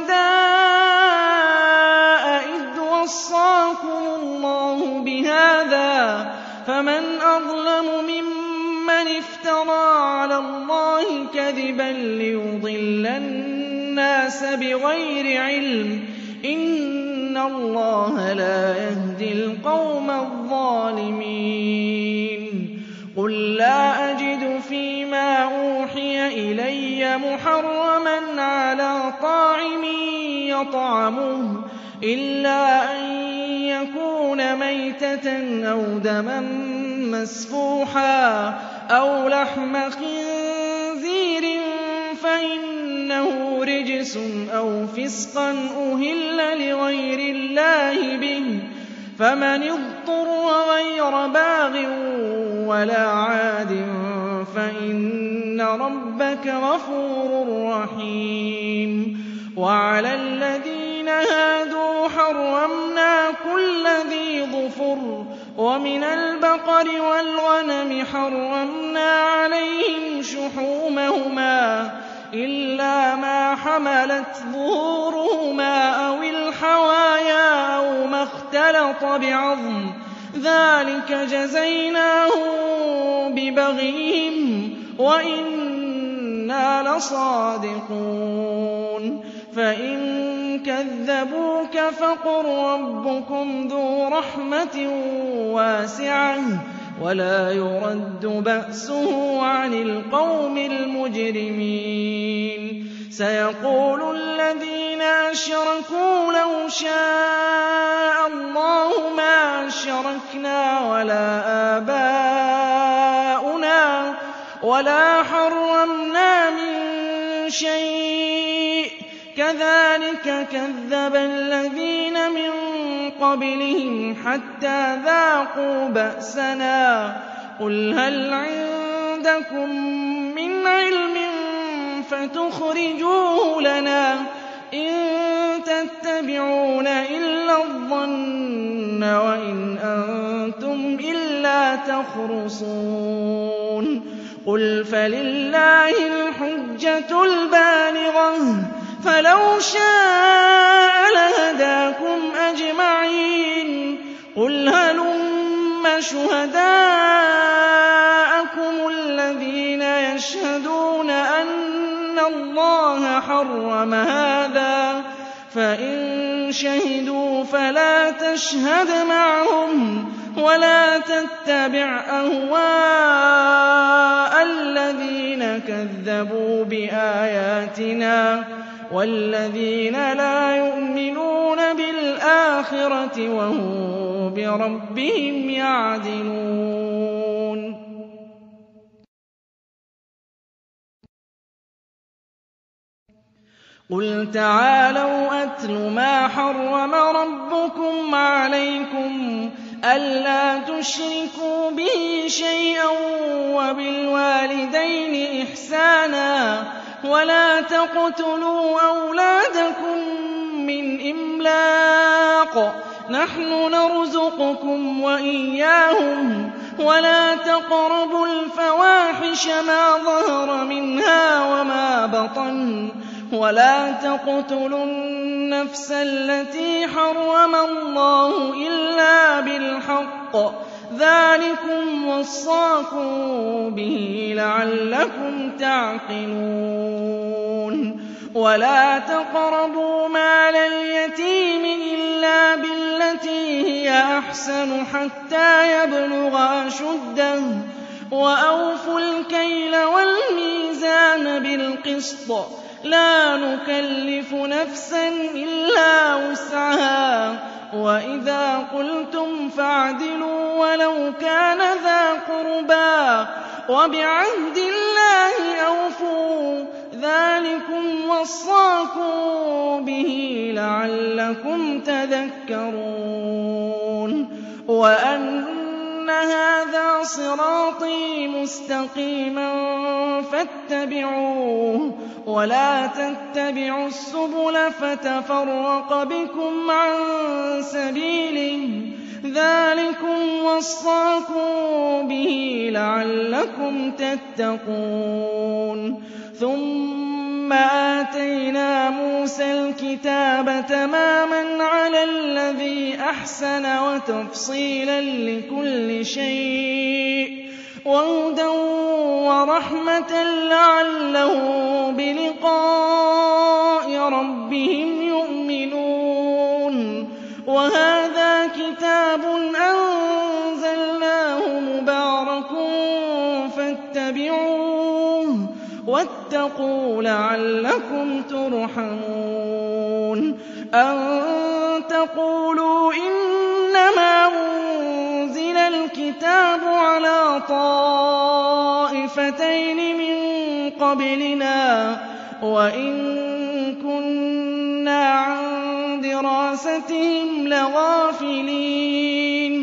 شُهَدَاءَ إِذْ وَصَّاكُمُ اللَّهُ بِهَٰذَا فَمَنْ أَظْلَمُ مِمَّنِ افْتَرَىٰ عَلَى اللَّهِ كَذِبًا لِّيُضِلَّ النَّاسَ بِغَيْرِ عِلْمٍ ۗ إِنَّ اللَّهَ لَا يَهْدِي الْقَوْمَ الظَّالِمِينَ قُل لَّا أَجِدُ فِيمَا أُوحِيَ إِلَيَّ مُحَرَّمًا عَلَىٰ طَاعِمٍ يَطْعَمُهُ إِلَّا أَن يَكُونَ مَيْتَةً أَوْ دَمًا مَّسْفُوحًا أَوْ لَحْمَ خِنزِيرٍ فَإِنَّهُ رِجْسٌ أَوْ فِسْقًا أُهِلَّ لِغَيْرِ اللَّهِ بِهِ ۚ فَمَنِ اضْطُرَّ غَيْرَ بَاغٍ وَلَا عَادٍ فَإِنَّ رَبَّكَ غَفُورٌ رَّحِيمٌ وَعَلَى الَّذِينَ هَادُوا حَرَّمْنَا كُلَّ ذِي ظُفُرٍ ۖ وَمِنَ الْبَقَرِ وَالْغَنَمِ حَرَّمْنَا عَلَيْهِمْ شُحُومَهُمَا إِلَّا مَا حَمَلَتْ ظُهُورُهُمَا أَوِ الْحَوَايَا أَوْ مَا اخْتَلَطَ بِعَظْمٍ ۚ ذَٰلِكَ جَزَيْنَاهُم بِبَغْيِهِمْ وَإِنَّا لَصَادِقُونَ فَإِن كَذَّبُوكَ فَقُل رَّبُّكُمْ ذُو رَحْمَةٍ وَاسِعَةٍ وَلَا يُرَدُّ بَأْسُهُ عَنِ الْقَوْمِ الْمُجْرِمِينَ سَيَقُولُ الَّذِينَ أَشْرَكُوا لَوْ شَاءَ اللَّهُ مَا أَشْرَكْنَا وَلَا آبَاؤُنَا وَلَا حَرَّمْنَا مِن شَيْءٍ ۚ كَذَٰلِكَ كَذَّبَ الَّذِينَ مِن قَبْلِهِمْ حَتَّىٰ ذَاقُوا بَأْسَنَا ۗ قُلْ هَلْ عِندَكُم مِّنْ عِلْمٍ فَتُخْرِجُوهُ لَنَا ۖ إِن تَتَّبِعُونَ إِلَّا الظَّنَّ وَإِنْ أَنتُمْ إِلَّا تَخْرُصُونَ قُلْ فَلِلَّهِ الْحُجَّةُ الْبَالِغَةُ ۖ فَلَوْ شَاءَ لَهَدَاكُمْ أَجْمَعِينَ قُلْ هَلُمَّ شُهَدَاءَكُمُ الَّذِينَ يَشْهَدُونَ أَنَّ اللَّهَ حَرَّمَ هَٰذَا ۖ فَإِن شَهِدُوا فَلَا تَشْهَدْ مَعَهُمْ وَلَا تَتَّبِعْ أَهْوَاءَ الَّذِينَ كَذَّبُوا بِآيَاتِنَا ۚ وَالَّذِينَ لَا يُؤْمِنُونَ بِالْآخِرَةِ وَهُم بِرَبِّهِمْ يَعْدِلُونَ قُلْ تَعَالَوْا أَتْلُ مَا حَرَّمَ رَبُّكُمْ عَلَيْكُمْ أَلَّا تُشْرِكُوا بِهِ شَيْئًا وَبِالْوَالِدَيْنِ إِحْسَانًا وَلَا تَقْتُلُوا أَوْلَادَكُم مِّنْ إِمْلَاقٍ ۖ نَّحْنُ نَرْزُقُكُمْ وَإِيَّاهُمْ ۖ وَلَا تَقْرَبُوا الْفَوَاحِشَ مَا ظَهَرَ مِنْهَا وَمَا بَطَنَ ۖ وَلَا تَقْتُلُوا النَّفْسَ الَّتِي حَرَّمَ اللَّهُ إِلَّا بِالْحَقِّ ۚ ذَٰلِكُمْ وَصَّاكُم بِهِ لَعَلَّكُمْ تَعْقِلُونَ وَلَا تَقْرَبُوا مَالَ الْيَتِيمِ إِلَّا بِالَّتِي هِيَ أَحْسَنُ حَتَّىٰ يَبْلُغَ أَشُدَّهُ ۖ وَأَوْفُوا الْكَيْلَ وَالْمِيزَانَ بِالْقِسْطِ ۖ لَا نُكَلِّفُ نَفْسًا إِلَّا وُسْعَهَا ۖ وَإِذَا قُلْتُمْ فَاعْدِلُوا وَلَوْ كَانَ ذَا قُرْبَىٰ ۖ وَبِعَهْدِ اللَّهِ أَوْفُوا ۚ ذَٰلِكُمْ وَصَّاكُم بِهِ لَعَلَّكُمْ تَذَكَّرُونَ وَأَنَّ هَٰذَا صِرَاطِي مُسْتَقِيمًا فَاتَّبِعُوهُ ۖ وَلَا تَتَّبِعُوا السُّبُلَ فَتَفَرَّقَ بِكُمْ عَن سَبِيلِهِ ۚ ذَٰلِكُمْ وَصَّاكُم بِهِ لَعَلَّكُمْ تَتَّقُونَ ثُمَّ آتَيْنَا مُوسَى الْكِتَابَ تَمَامًا عَلَى الَّذِي أَحْسَنَ وَتَفْصِيلًا لِّكُلِّ شَيْءٍ وَهُدًى وَرَحْمَةً لَّعَلَّهُم بِلِقَاءِ رَبِّهِمْ يُؤْمِنُونَ وَهَٰذَا كِتَابٌ أَنزَلْنَاهُ مُبَارَكٌ فَاتَّبِعُوهُ وَاتَّقُوا لَعَلَّكُمْ تُرْحَمُونَ أَن تَقُولُوا إِنَّمَا أُنزِلَ الْكِتَابُ عَلَىٰ طَائِفَتَيْنِ مِن قَبْلِنَا وَإِن كُنَّا عَن دِرَاسَتِهِمْ لَغَافِلِينَ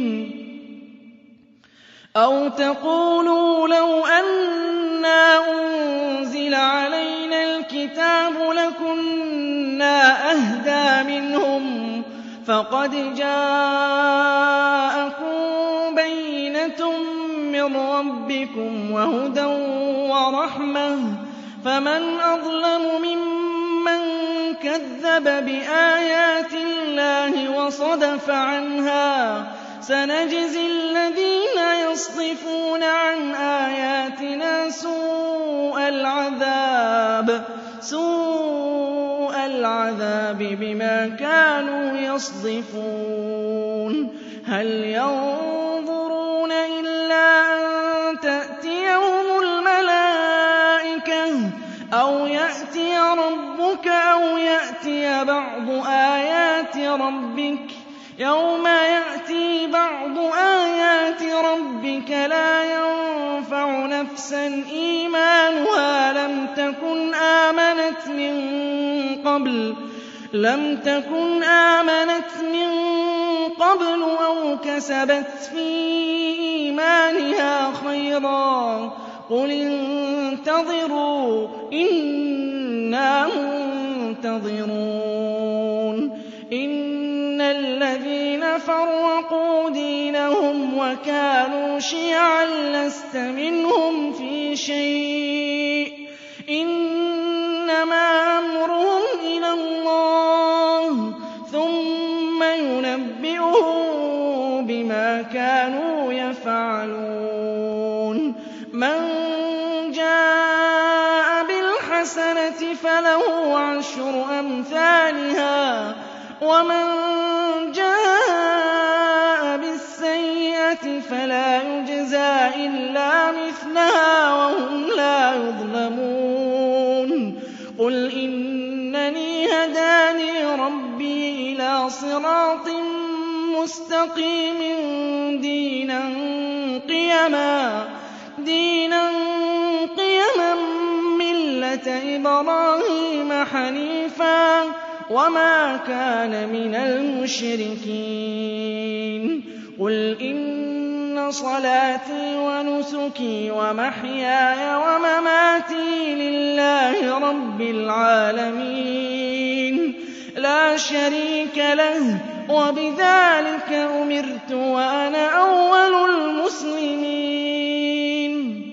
أَوْ تَقُولُوا لَوْ أَنَّا أُنزِلَ عَلَيْنَا الْكِتَابُ لَكُنَّا أَهْدَىٰ مِنْهُمْ ۚ فَقَدْ جَاءَكُم بَيِّنَةٌ مِّن رَّبِّكُمْ وَهُدًى وَرَحْمَةٌ ۚ فَمَنْ أَظْلَمُ مِمَّن كَذَّبَ بِآيَاتِ اللَّهِ وَصَدَفَ عَنْهَا ۚ سَنَجْزِي الَّذِينَ يَصْدِفُونَ عَنْ آيَاتِنَا سُوءَ الْعَذَابِ بِمَا كَانُوا يَصْدِفُونَ هَلْ يَنظُرُونَ إِلَّا أَن تَأْتِيَهُمُ الْمَلَائِكَةُ أَوْ يَأْتِيَ رَبُّكَ أَوْ يَأْتِيَ بَعْضُ آيَاتِ رَبِّكَ ۗ يَوْمَ يَأْتِي بَعْضُ آيَاتِ رَبِّكَ لَا يَنفَعُ نَفْسًا إِيمَانُهَا لَمْ تَكُنْ آمَنَتْ مِن قَبْلُ أَوْ كَسَبَتْ فِي إِيمَانِهَا خَيْرًا ۗ قُلِ انتَظِرُوا إِنَّا مُنتَظِرُونَ إِنَّ الَّذِينَ فَرَّقُوا دِينَهُمْ وَكَانُوا شِيَعًا لَّسْتَ مِنْهُمْ فِي شَيْءٍ ۚ إِنَّمَا أَمْرُهُمْ إِلَى اللَّهِ ثُمَّ يُنَبِّئُهُم بِمَا كَانُوا يَفْعَلُونَ مَن جَاءَ بِالْحَسَنَةِ فَلَهُ عَشْرُ أَمْثَالِهَا وَمَن جَاءَ بِالسَّيِّئَةِ فَلَا يُجْزَىٰ إِلَّا مِثْلَهَا وَهُمْ لَا يُظْلَمُونَ قُلْ إِنَّنِي هَدَانِي رَبِّي إِلَىٰ صِرَاطٍ مُّسْتَقِيمٍ دِينًا قِيَمًا مِّلَّةَ إِبْرَاهِيمَ حَنِيفًا وَمَا كَانَ مِنَ الْمُشْرِكِينَ قُلْ إِنَّ صَلَاتِي وَنُسُكِي وَمَحْيَايَ وَمَمَاتِي لِلَّهِ رَبِّ الْعَالَمِينَ لَا شَرِيكَ لَهُ ۖ وَبِذَٰلِكَ أُمِرْتُ وَأَنَا أَوَّلُ الْمُسْلِمِينَ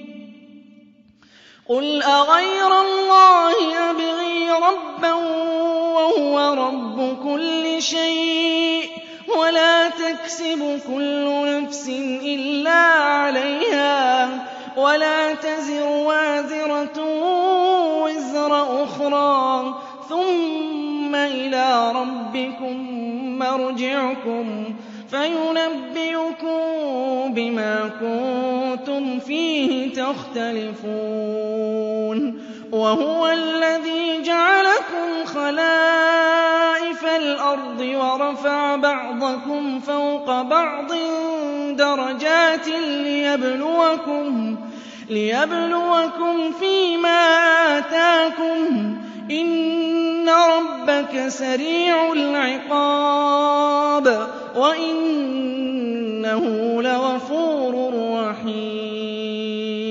قُلْ أَغَيْرَ اللَّهِ أَبْغِي رَبًّا وَهُوَ رَبُّ كُلِّ شَيْءٍ وَلَا تَكْسِبُ كُلُّ نَفْسٍ إِلَّا عَلَيْهَا وَلَا تَزِرُ وَازِرَةٌ وِزْرَ أُخْرَىٰ ثُمَّ إِلَىٰ رَبِّكُم مَّرْجِعُكُمْ فَيُنَبِّئُكُم بِمَا كُنتُمْ فِيهِ تَخْتَلِفُونَ وَهُوَ الَّذِي جَعَلَكُمْ خَلَائِفَ الْأَرْضِ وَرَفَعَ بَعْضَكُمْ فَوْقَ بَعْضٍ دَرَجَاتٍ لِّيَبْلُوَكُمْ فِيمَا آتَاكُمْ ۗ إِنَّ رَبَّكَ سَرِيعُ الْعِقَابِ وَإِنَّهُ لَغَفُورٌ رَّحِيمٌ